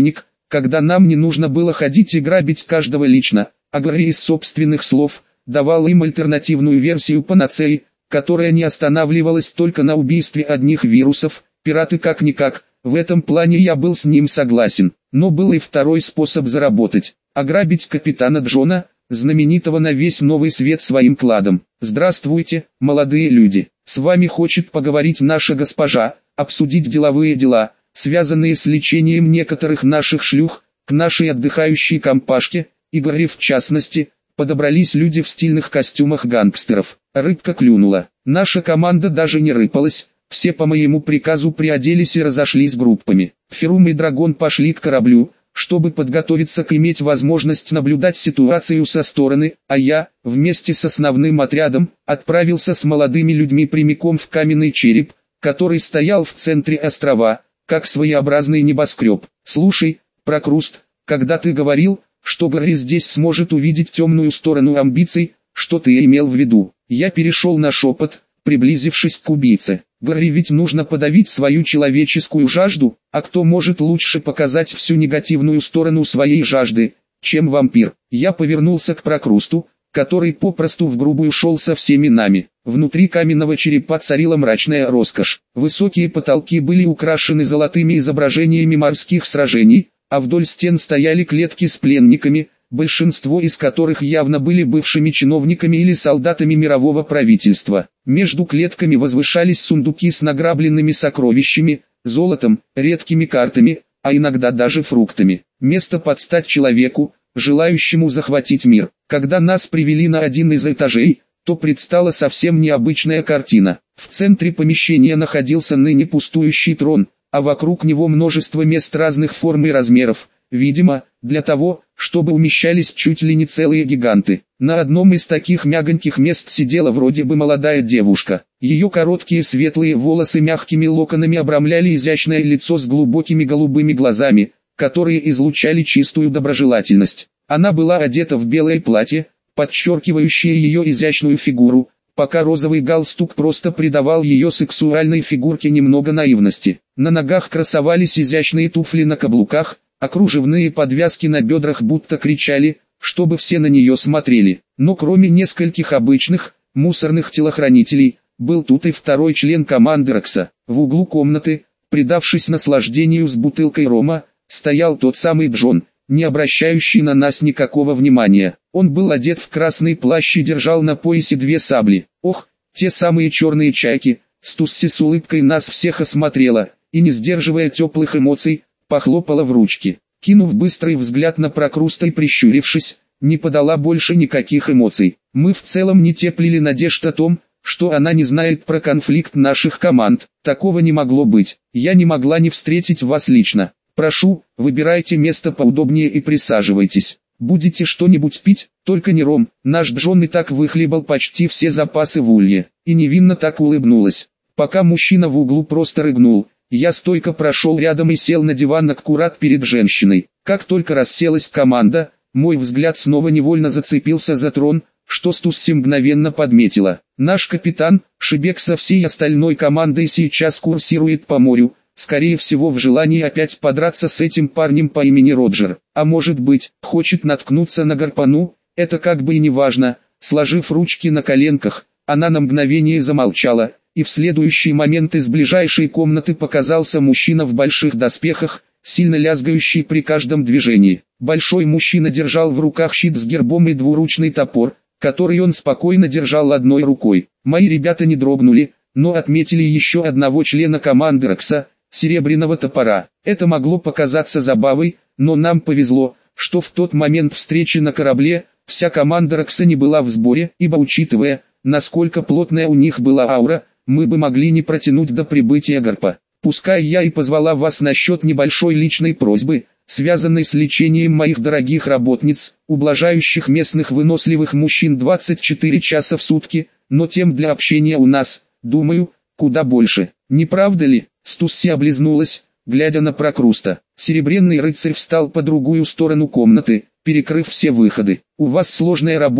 когда нам не нужно было ходить и грабить каждого лично, а Гарри из собственных слов давал им альтернативную версию панацеи, которая не останавливалась только на убийстве одних вирусов. Пираты как-никак, в этом плане я был с ним согласен, но был и второй способ заработать – ограбить капитана Джона, знаменитого на весь новый свет своим кладом. Здравствуйте, молодые люди, с вами хочет поговорить наша госпожа, обсудить деловые дела, связанные с лечением некоторых наших шлюх. К нашей отдыхающей компашке, Игоре в частности, подобрались люди в стильных костюмах гангстеров. Рыбка клюнула. Наша команда даже не рыпалась. Все по моему приказу приоделись и разошлись группами. Ферум и Драгон пошли к кораблю, чтобы подготовиться к иметь возможность наблюдать ситуацию со стороны, а я, вместе с основным отрядом, отправился с молодыми людьми прямиком в каменный череп, который стоял в центре острова, как своеобразный небоскреб. Слушай, Прокруст, когда ты говорил, что Гарри здесь сможет увидеть темную сторону амбиций, что ты имел в виду? Я перешел на шепот, приблизившись к убийце. Гарри ведь нужно подавить свою человеческую жажду, а кто может лучше показать всю негативную сторону своей жажды, чем вампир? Я повернулся к Прокрусту, который попросту в грубую шел со всеми нами. Внутри каменного черепа царила мрачная роскошь. Высокие потолки были украшены золотыми изображениями морских сражений, а вдоль стен стояли клетки с пленниками, большинство из которых явно были бывшими чиновниками или солдатами мирового правительства. Между клетками возвышались сундуки с награбленными сокровищами, золотом, редкими картами, а иногда даже фруктами. Место под стать человеку, желающему захватить мир. Когда нас привели на один из этажей, то предстала совсем необычная картина. В центре помещения находился ныне пустующий трон, а вокруг него множество мест разных форм и размеров, видимо, для того, чтобы умещались чуть ли не целые гиганты. На одном из таких мягоньких мест сидела вроде бы молодая девушка. Ее короткие светлые волосы мягкими локонами обрамляли изящное лицо с глубокими голубыми глазами, которые излучали чистую доброжелательность. Она была одета в белое платье, подчеркивающее ее изящную фигуру, пока розовый галстук просто придавал ее сексуальной фигурке немного наивности. На ногах красовались изящные туфли на каблуках, а кружевные подвязки на бедрах будто кричали, чтобы все на нее смотрели. Но кроме нескольких обычных, мусорных телохранителей, был тут и второй член команды Рокса. В углу комнаты, предавшись наслаждению с бутылкой рома, стоял тот самый Джон, не обращающий на нас никакого внимания. Он был одет в красный плащ и держал на поясе две сабли. Ох, те самые черные чайки. Стусси с улыбкой нас всех осмотрела, и не сдерживая теплых эмоций, похлопала в ручки. Кинув быстрый взгляд на Прокруста и прищурившись, не подала больше никаких эмоций. Мы в целом не теплили надежд о том, что она не знает про конфликт наших команд. Такого не могло быть. Я не могла не встретить вас лично. Прошу, выбирайте место поудобнее и присаживайтесь. Будете что-нибудь пить, только не ром. Наш Джон и так выхлебал почти все запасы в улье, и невинно так улыбнулась. Пока мужчина в углу просто рыгнул, я стойко прошел рядом и сел на диван аккурат перед женщиной. Как только расселась команда, мой взгляд снова невольно зацепился за трон, что Стусси мгновенно подметила. Наш капитан, Шибек со всей остальной командой сейчас курсирует по морю, скорее всего в желании опять подраться с этим парнем по имени Роджер. А может быть, хочет наткнуться на гарпану, это как бы и не важно. Сложив ручки на коленках, она на мгновение замолчала, и в следующий момент из ближайшей комнаты показался мужчина в больших доспехах, сильно лязгающий при каждом движении. Большой мужчина держал в руках щит с гербом и двуручный топор, который он спокойно держал одной рукой. Мои ребята не дрогнули, но отметили еще одного члена команды Рокса, серебряного топора. Это могло показаться забавой, но нам повезло, что в тот момент встречи на корабле, вся команда Рокса не была в сборе, ибо учитывая, насколько плотная у них была аура, мы бы могли не протянуть до прибытия гарпа. Пускай я и позвала вас насчет небольшой личной просьбы, связанной с лечением моих дорогих работниц, ублажающих местных выносливых мужчин двадцать четыре часа в сутки, но тем для общения у нас, думаю, куда больше. Не правда ли? Стусси облизнулась, глядя на Прокруста. Серебряный рыцарь встал по другую сторону комнаты, перекрыв все выходы. У вас сложная работа,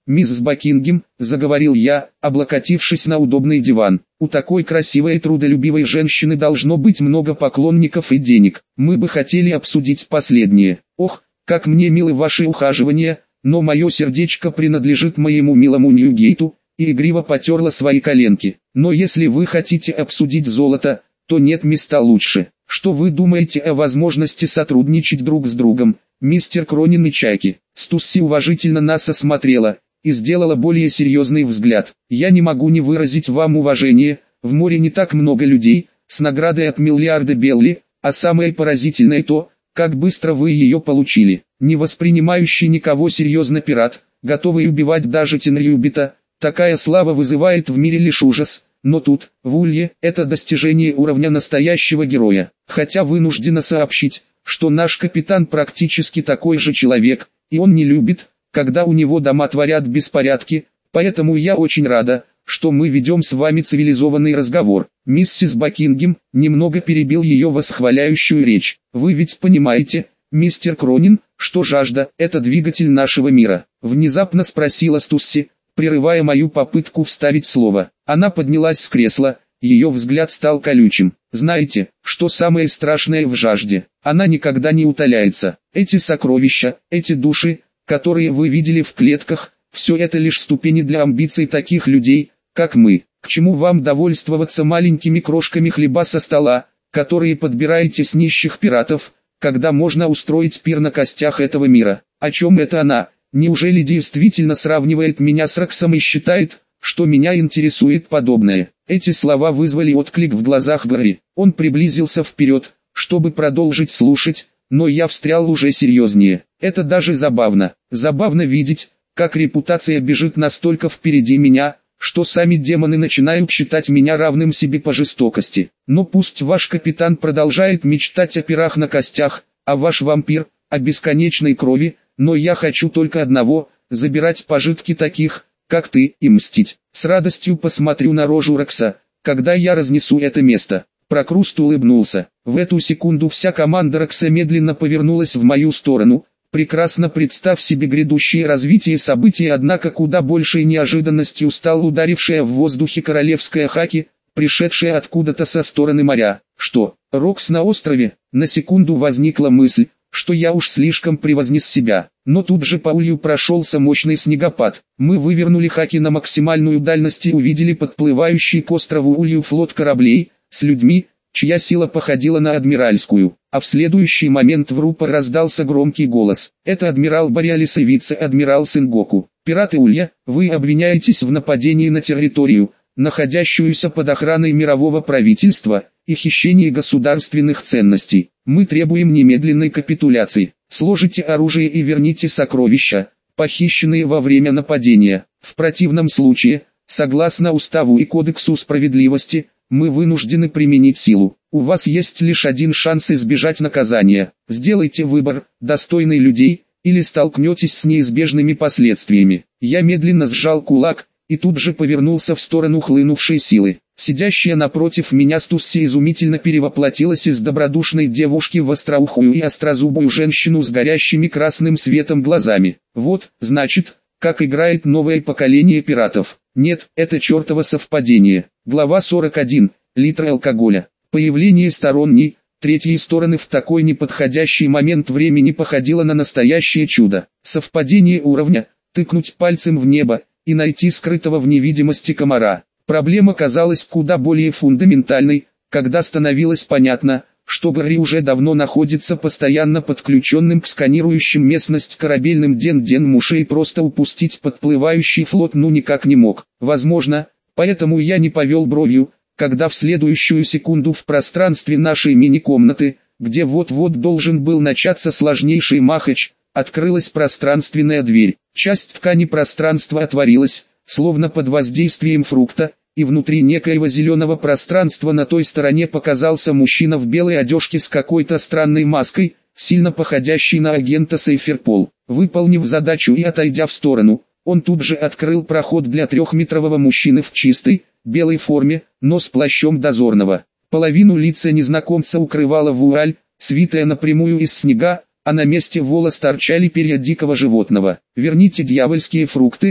«Мисс Бакингем», — заговорил я, облокотившись на удобный диван, — «у такой красивой и трудолюбивой женщины должно быть много поклонников и денег. Мы бы хотели обсудить последнее. Ох, как мне милы ваши ухаживания, но мое сердечко принадлежит моему милому Ньюгейту», и игриво потерла свои коленки. «Но если вы хотите обсудить золото, то нет места лучше. Что вы думаете о возможности сотрудничать друг с другом, мистер Кронин и Чайки?» Стусси уважительно нас осмотрела и сделала более серьезный взгляд. «Я не могу не выразить вам уважение, в море не так много людей, с наградой от миллиарда Белли, а самое поразительное то, как быстро вы ее получили. Не воспринимающий никого серьезно пират, готовый убивать даже Тенрюбита, такая слава вызывает в мире лишь ужас, но тут, в Улье, это достижение уровня настоящего героя. Хотя вынуждена сообщить, что наш капитан практически такой же человек, и он не любит, когда у него дома творят беспорядки, поэтому я очень рада, что мы ведем с вами цивилизованный разговор». Миссис Бакингем немного перебил ее восхваляющую речь. «Вы ведь понимаете, мистер Кронин, что жажда – это двигатель нашего мира?» Внезапно спросила Стусси, прерывая мою попытку вставить слово. Она поднялась с кресла, ее взгляд стал колючим. «Знаете, что самое страшное в жажде? Она никогда не утоляется. Эти сокровища, эти души, которые вы видели в клетках, все это лишь ступени для амбиций таких людей, как мы. К чему вам довольствоваться маленькими крошками хлеба со стола, которые подбираете с нищих пиратов, когда можно устроить пир на костях этого мира? О чем это она? Неужели действительно сравнивает меня с Роксом и считает, что меня интересует подобное?» Эти слова вызвали отклик в глазах Гарри. Он приблизился вперед, чтобы продолжить слушать, но я встрял уже серьезнее. «Это даже забавно. Забавно видеть, как репутация бежит настолько впереди меня, что сами демоны начинают считать меня равным себе по жестокости. Но пусть ваш капитан продолжает мечтать о пирах на костях, а ваш вампир – о бесконечной крови, но я хочу только одного – забирать пожитки таких, как ты, и мстить. С радостью посмотрю на рожу Рокса, когда я разнесу это место». Прокруст улыбнулся. В эту секунду вся команда Рокса медленно повернулась в мою сторону, прекрасно представив себе грядущее развитие событий, однако куда большей неожиданностью стал ударившая в воздухе королевская хаки, пришедшая откуда-то со стороны моря. Что, Рокс на острове? На секунду возникла мысль, что я уж слишком превознес себя. Но тут же по улью прошелся мощный снегопад. Мы вывернули хаки на максимальную дальность и увидели подплывающий к острову улью флот кораблей, с людьми, чья сила походила на адмиральскую. А в следующий момент в рупор раздался громкий голос. «Это адмирал Бориалис и вице-адмирал Сенгоку. Пираты Улья, вы обвиняетесь в нападении на территорию, находящуюся под охраной мирового правительства, и хищении государственных ценностей. Мы требуем немедленной капитуляции. Сложите оружие и верните сокровища, похищенные во время нападения. В противном случае, согласно уставу и кодексу справедливости, мы вынуждены применить силу. У вас есть лишь один шанс избежать наказания. Сделайте выбор, достойный людей, или столкнетесь с неизбежными последствиями». Я медленно сжал кулак, и тут же повернулся в сторону хлынувшей силы. Сидящая напротив меня Стусси изумительно перевоплотилась из добродушной девушки в остроухую и острозубую женщину с горящими красным светом глазами. «Вот, значит, как играет новое поколение пиратов. Нет, это чертово совпадение». Глава сорок один. Литр алкоголя. Появление сторонней, третьей стороны в такой неподходящий момент времени походило на настоящее чудо. Совпадение уровня, тыкнуть пальцем в небо и найти скрытого в невидимости комара. Проблема казалась куда более фундаментальной, когда становилось понятно, что Гарри уже давно находится постоянно подключенным к сканирующим местность корабельным Ден-Ден-Муше и просто упустить подплывающий флот ну никак не мог. Возможно, поэтому я не повел бровью, когда в следующую секунду в пространстве нашей мини-комнаты, где вот-вот должен был начаться сложнейший махач, открылась пространственная дверь. Часть ткани пространства отворилась, словно под воздействием фрукта, и внутри некоего зеленого пространства на той стороне показался мужчина в белой одежке с какой-то странной маской, сильно походящий на агента Сейферпол. Выполнив задачу и отойдя в сторону, он тут же открыл проход для трехметрового мужчины в чистой, белой форме, но с плащом дозорного. Половину лица незнакомца укрывала вуаль, свитая напрямую из снега, а на месте волос торчали перья дикого животного. «Верните дьявольские фрукты,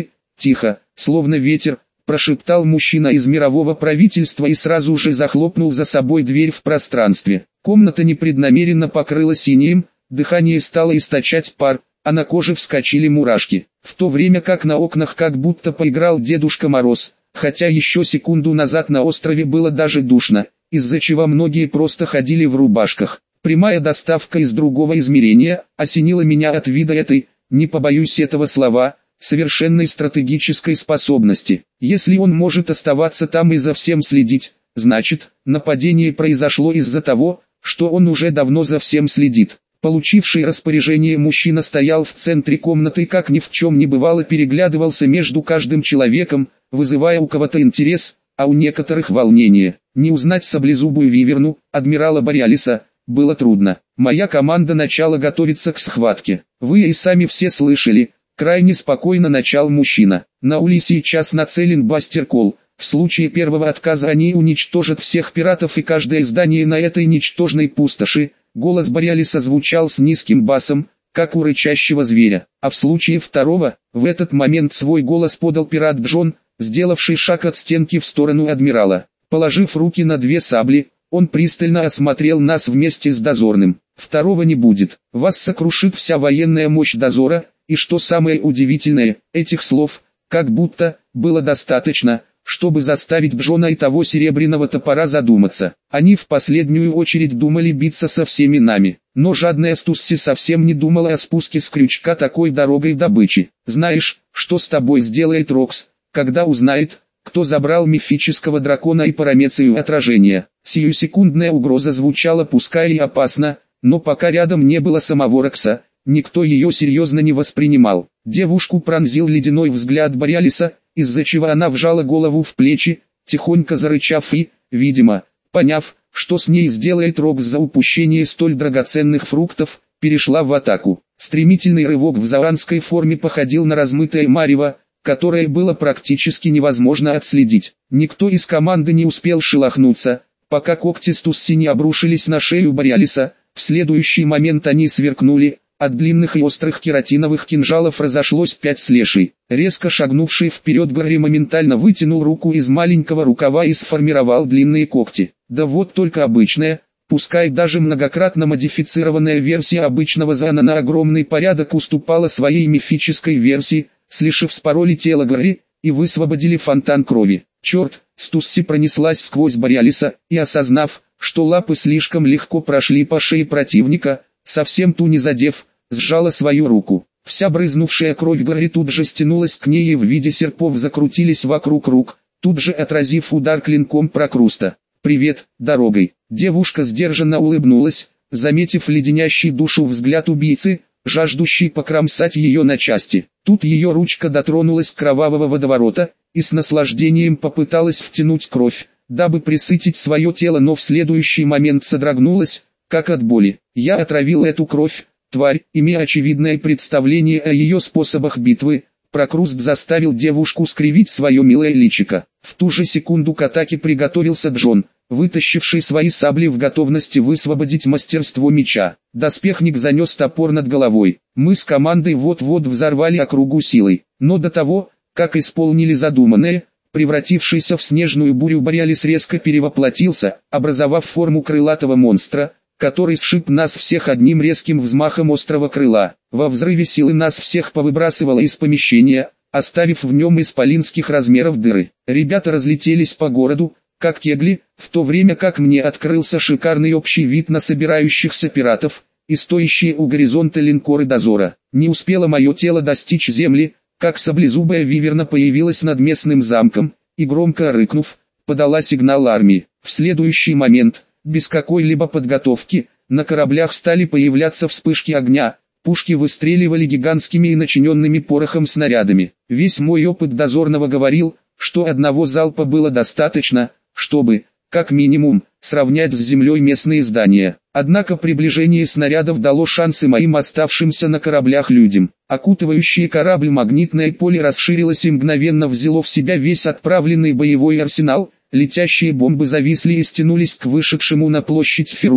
Тихо, словно ветер, прошептал мужчина из мирового правительства и сразу же захлопнул за собой дверь в пространстве. Комната непреднамеренно покрылась инеем, дыхание стало источать пар, а на коже вскочили мурашки. В то время как на окнах как будто поиграл Дедушка Мороз, хотя еще секунду назад на острове было даже душно, из-за чего многие просто ходили в рубашках. Прямая доставка из другого измерения осенила меня от вида этой, не побоюсь этого слова, совершенной стратегической способности. Если он может оставаться там и за всем следить, значит, нападение произошло из-за того, что он уже давно за всем следит. Получивший распоряжение мужчина стоял в центре комнаты и как ни в чем не бывало переглядывался между каждым человеком, вызывая у кого-то интерес, а у некоторых волнение. Не узнать саблезубую виверну, адмирала Бориалиса, было трудно. Моя команда начала готовиться к схватке. Вы и сами все слышали, крайне спокойно начал мужчина. На Ули сейчас нацелен Бастер Колл. В случае первого отказа они уничтожат всех пиратов и каждое здание на этой ничтожной пустоши. Голос Бориалиса звучал с низким басом, как у рычащего зверя. А в случае второго, в этот момент свой голос подал пират Джон, сделавший шаг от стенки в сторону адмирала. Положив руки на две сабли, он пристально осмотрел нас вместе с дозорным. Второго не будет. Вас сокрушит вся военная мощь дозора, и что самое удивительное, этих слов, как будто, было достаточно, чтобы заставить Джона и того серебряного топора задуматься. Они в последнюю очередь думали биться со всеми нами, но жадная Стусси совсем не думала о спуске с крючка такой дорогой добычи. Знаешь, что с тобой сделает Рокс, когда узнает, кто забрал мифического дракона и парамецию отражения? Сиюсекундная угроза звучала пускай и опасно, но пока рядом не было самого Рокса, никто ее серьезно не воспринимал. Девушку пронзил ледяной взгляд Бориалиса, из-за чего она вжала голову в плечи, тихонько зарычав и, видимо, поняв, что с ней сделает Рокс за упущение столь драгоценных фруктов, перешла в атаку. Стремительный рывок в заанской форме походил на размытое марево, которое было практически невозможно отследить. Никто из команды не успел шелохнуться, пока когти Стусси не обрушились на шею Бориалиса. В следующий момент они сверкнули. От длинных и острых кератиновых кинжалов разошлось пять слешей. Резко шагнувший вперед Гарри моментально вытянул руку из маленького рукава и сформировал длинные когти. Да вот только обычная, пускай даже многократно модифицированная версия обычного Заана на огромный порядок уступала своей мифической версии. Слеши вспороли тело Гарри и высвободили фонтан крови. Черт, Стусси пронеслась сквозь Бориалиса и, осознав, что лапы слишком легко прошли по шее противника, совсем ту не задев, сжала свою руку. Вся брызнувшая кровь Гарри тут же стянулась к ней и в виде серпов закрутились вокруг рук, тут же отразив удар клинком прокруста. «Привет, дорогой!» Девушка сдержанно улыбнулась, заметив леденящий душу взгляд убийцы, жаждущий покромсать ее на части. Тут ее ручка дотронулась кровавого водоворота, и с наслаждением попыталась втянуть кровь, дабы присытить свое тело, но в следующий момент содрогнулась, как от боли. Я отравил эту кровь, тварь, имея очевидное представление о ее способах битвы. Прокруст заставил девушку скривить свое милое личико. В ту же секунду к атаке приготовился Джон, вытащивший свои сабли в готовности высвободить мастерство меча. Доспехник занес топор над головой. Мы с командой вот-вот взорвали округу силой, но до того, как исполнили задуманное, превратившийся в снежную бурю Бориалис резко перевоплотился, образовав форму крылатого монстра, который сшиб нас всех одним резким взмахом острого крыла. Во взрыве силы нас всех повыбрасывало из помещения, оставив в нем исполинских размеров дыры. Ребята разлетелись по городу, как кегли, в то время как мне открылся шикарный общий вид на собирающихся пиратов и стоящие у горизонта линкоры дозора. Не успело мое тело достичь земли, как саблезубая виверна появилась над местным замком, и громко рыкнув, подала сигнал армии. В следующий момент, без какой-либо подготовки, на кораблях стали появляться вспышки огня, пушки выстреливали гигантскими и начиненными порохом снарядами. Весь мой опыт дозорного говорил, что одного залпа было достаточно, чтобы, как минимум, сравнять с землей местные здания. Однако приближение снарядов дало шансы моим оставшимся на кораблях людям. Окутывающее корабль магнитное поле расширилось и мгновенно взяло в себя весь отправленный боевой арсенал. Летящие бомбы зависли и стянулись к вышедшему на площадь Феруму,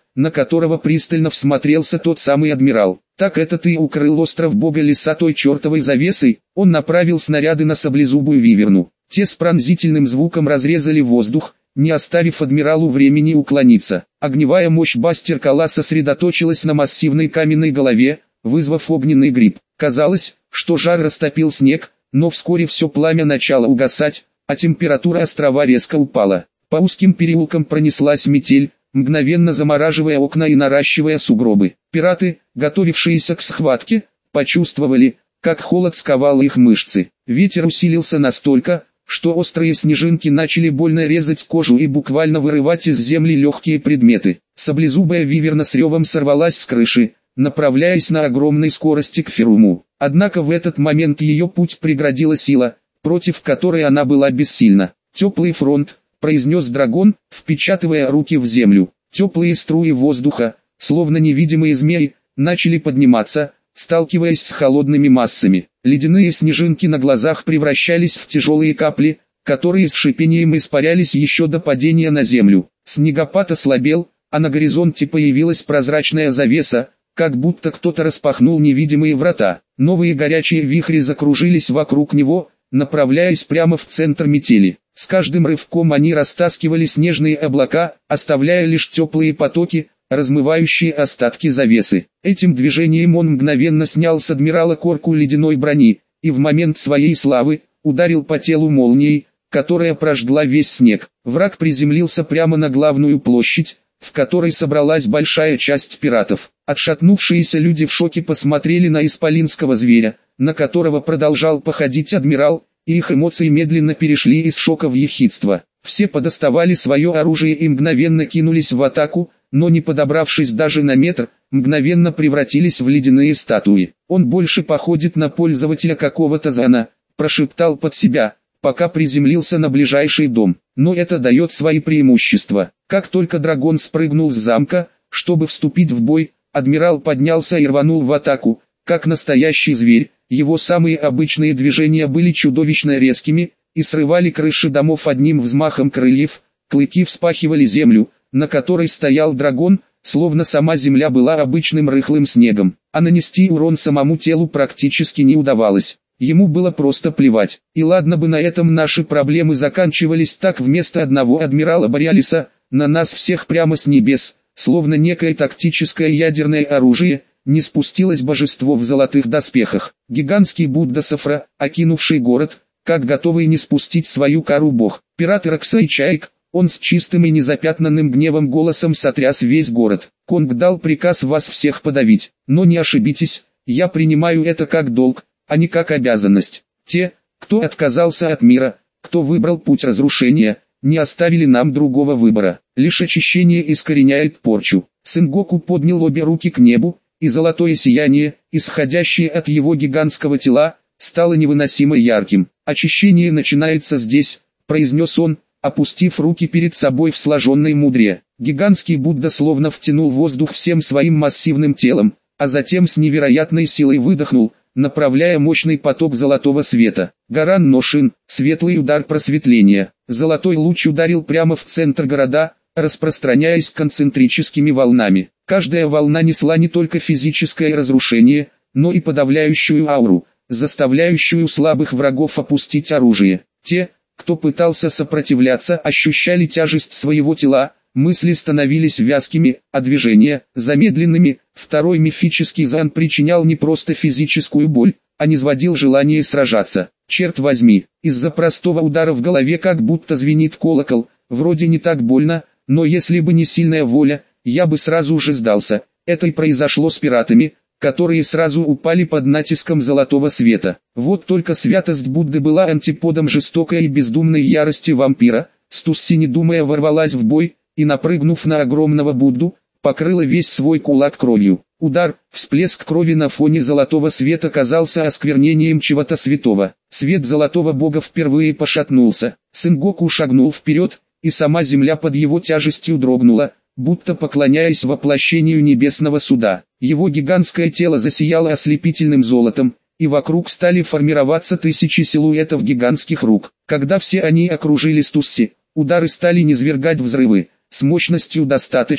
на которого пристально всмотрелся тот самый адмирал. «Так это ты укрыл остров бога леса той чертовой завесой?» Он направил снаряды на саблезубую виверну. Те с пронзительным звуком разрезали воздух, не оставив адмиралу времени уклониться. Огневая мощь Бастер-Кала сосредоточилась на массивной каменной голове, вызвав огненный гриб. Казалось, что жар растопил снег, но вскоре все пламя начало угасать, а температура острова резко упала. По узким переулкам пронеслась метель, мгновенно замораживая окна и наращивая сугробы. Пираты, готовившиеся к схватке, почувствовали, как холод сковал их мышцы. Ветер усилился настолько, что острые снежинки начали больно резать кожу и буквально вырывать из земли легкие предметы. Саблезубая виверна с ревом сорвалась с крыши, направляясь на огромной скорости к Феруму. Однако в этот момент ее путь преградила сила, против которой она была бессильна. «Теплый фронт», — произнес дракон, впечатывая руки в землю. Теплые струи воздуха, словно невидимые змеи, начали подниматься, сталкиваясь с холодными массами. Ледяные снежинки на глазах превращались в тяжелые капли, которые с шипением испарялись еще до падения на землю. Снегопад ослабел, а на горизонте появилась прозрачная завеса, как будто кто-то распахнул невидимые врата. Новые горячие вихри закружились вокруг него, направляясь прямо в центр метели. С каждым рывком они растаскивали снежные облака, оставляя лишь теплые потоки, размывающие остатки завесы. Этим движением он мгновенно снял с адмирала корку ледяной брони, и в момент своей славы, ударил по телу молнией, которая прожгла весь снег. Враг приземлился прямо на главную площадь, в которой собралась большая часть пиратов. Отшатнувшиеся люди в шоке посмотрели на исполинского зверя, на которого продолжал походить адмирал, и их эмоции медленно перешли из шока в ехидство. Все подоставали свое оружие и мгновенно кинулись в атаку, но не подобравшись даже на метр, мгновенно превратились в ледяные статуи. «Он больше походит на пользователя какого-то зана», – прошептал под себя, пока приземлился на ближайший дом. Но это дает свои преимущества. Как только дракон спрыгнул с замка, чтобы вступить в бой, адмирал поднялся и рванул в атаку, как настоящий зверь. Его самые обычные движения были чудовищно резкими и срывали крыши домов одним взмахом крыльев. Клыки вспахивали землю, на которой стоял дракон, словно сама земля была обычным рыхлым снегом, а нанести урон самому телу практически не удавалось. Ему было просто плевать. И ладно бы на этом наши проблемы заканчивались, так вместо одного адмирала Бориалиса, на нас всех прямо с небес, словно некое тактическое ядерное оружие, не спустилось божество в золотых доспехах. Гигантский Будда Сафра, окинувший город, как готовый не спустить свою кару бог. Пираты Рокса и Чаек, он с чистым и незапятнанным гневом голосом сотряс весь город. Конг дал приказ вас всех подавить, но не ошибитесь, я принимаю это как долг, а не как обязанность. Те, кто отказался от мира, кто выбрал путь разрушения, не оставили нам другого выбора. Лишь очищение искореняет порчу. Сэнгоку поднял обе руки к небу, и золотое сияние, исходящее от его гигантского тела, стало невыносимо ярким. «Очищение начинается здесь», — произнес он, опустив руки перед собой в сложенной мудре. Гигантский Будда словно втянул воздух всем своим массивным телом, а затем с невероятной силой выдохнул, направляя мощный поток золотого света. Гаран Ношин, светлый удар просветления. Золотой луч ударил прямо в центр города, распространяясь концентрическими волнами. Каждая волна несла не только физическое разрушение, но и подавляющую ауру, заставляющую слабых врагов опустить оружие. Те, кто пытался сопротивляться, ощущали тяжесть своего тела, мысли становились вязкими, а движения – замедленными. Второй мифический зан причинял не просто физическую боль, а низводил желание сражаться. Черт возьми, из-за простого удара в голове как будто звенит колокол, вроде не так больно, но если бы не сильная воля, я бы сразу же сдался. Это и произошло с пиратами, которые сразу упали под натиском золотого света. Вот только святость Будды была антиподом жестокой и бездумной ярости вампира. Стусси, не думая, ворвалась в бой, и, напрыгнув на огромного Будду, покрыла весь свой кулак кровью. Удар, всплеск крови на фоне золотого света казался осквернением чего-то святого. Свет золотого бога впервые пошатнулся. Сэнгоку шагнул вперед, и сама земля под его тяжестью дрогнула, будто поклоняясь воплощению небесного суда. Его гигантское тело засияло ослепительным золотом, и вокруг стали формироваться тысячи силуэтов гигантских рук. Когда все они окружили Стусси, удары стали низвергать взрывы, с мощностью достаточной,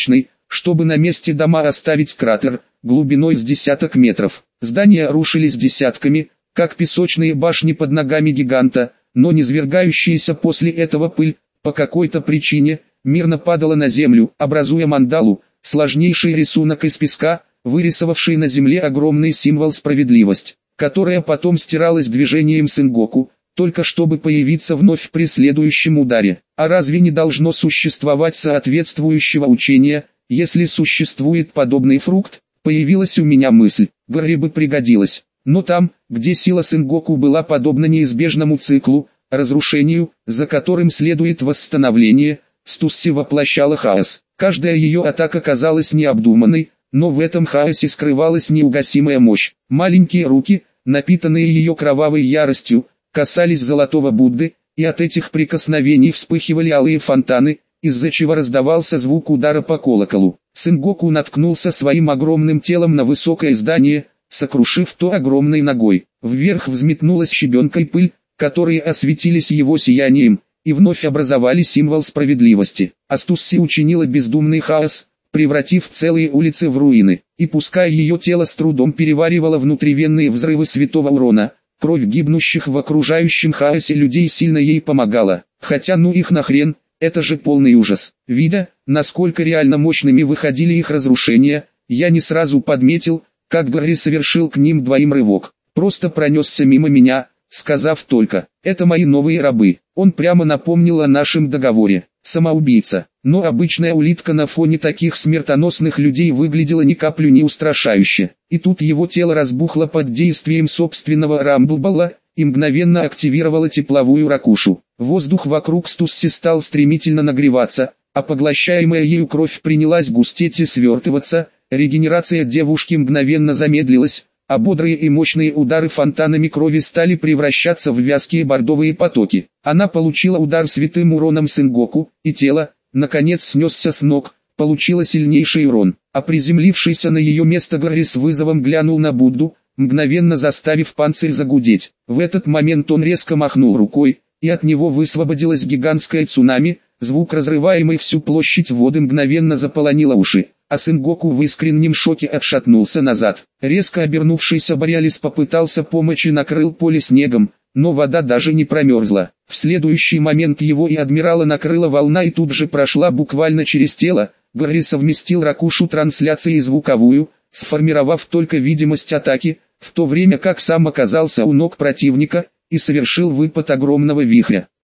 чтобы на месте дома оставить кратер, глубиной с десяток метров. Здания рушились десятками, как песочные башни под ногами гиганта, но низвергающаяся после этого пыль, по какой-то причине, мирно падала на землю, образуя мандалу, сложнейший рисунок из песка, вырисовавший на земле огромный символ справедливость, которая потом стиралась движением Сенгоку, только чтобы появиться вновь при следующем ударе. А разве не должно существовать соответствующего учения, если существует подобный фрукт? Появилась у меня мысль, Гарри бы пригодилась. Но там, где сила Сенгоку была подобна неизбежному циклу, разрушению, за которым следует восстановление, Стусси воплощала хаос. Каждая ее атака казалась необдуманной, но в этом хаосе скрывалась неугасимая мощь. Маленькие руки, напитанные ее кровавой яростью, касались золотого Будды, и от этих прикосновений вспыхивали алые фонтаны, из-за чего раздавался звук удара по колоколу. Сенгоку наткнулся своим огромным телом на высокое здание, сокрушив то огромной ногой. Вверх взметнулась щебенка и пыль, которые осветились его сиянием, и вновь образовали символ справедливости. Астусси учинила бездумный хаос, превратив целые улицы в руины, и пускай ее тело с трудом переваривало внутривенные взрывы святого урона, кровь гибнущих в окружающем хаосе людей сильно ей помогала. Хотя ну их нахрен, это же полный ужас. Видя, насколько реально мощными выходили их разрушения, я не сразу подметил, как Гарри совершил к ним двоим рывок. Просто пронесся мимо меня, сказав только: «Это мои новые рабы». Он прямо напомнил о нашем договоре. Самоубийца. Но обычная улитка на фоне таких смертоносных людей выглядела ни каплю не устрашающе. И тут его тело разбухло под действием собственного рамблбала и мгновенно активировало тепловую ракушу. Воздух вокруг Стусси стал стремительно нагреваться, а поглощаемая ею кровь принялась густеть и свертываться. Регенерация девушки мгновенно замедлилась, а бодрые и мощные удары фонтанами крови стали превращаться в вязкие бордовые потоки. Она получила удар святым уроном Сенгоку, и тело, наконец, снесся с ног, получила сильнейший урон. А приземлившийся на ее место Гарри с вызовом глянул на Будду, мгновенно заставив панцирь загудеть. В этот момент он резко махнул рукой, и от него высвободилось гигантское цунами. Звук разрываемой всю площадь воды мгновенно заполонило уши, а Сенгоку в искреннем шоке отшатнулся назад. Резко обернувшийся Бориалис попытался помочь и накрыл поле снегом, но вода даже не промерзла. В следующий момент его и адмирала накрыла волна и тут же прошла буквально через тело. Гарри совместил ракушу трансляции и звуковую, сформировав только видимость атаки, в то время как сам оказался у ног противника и совершил выпад огромного вихря.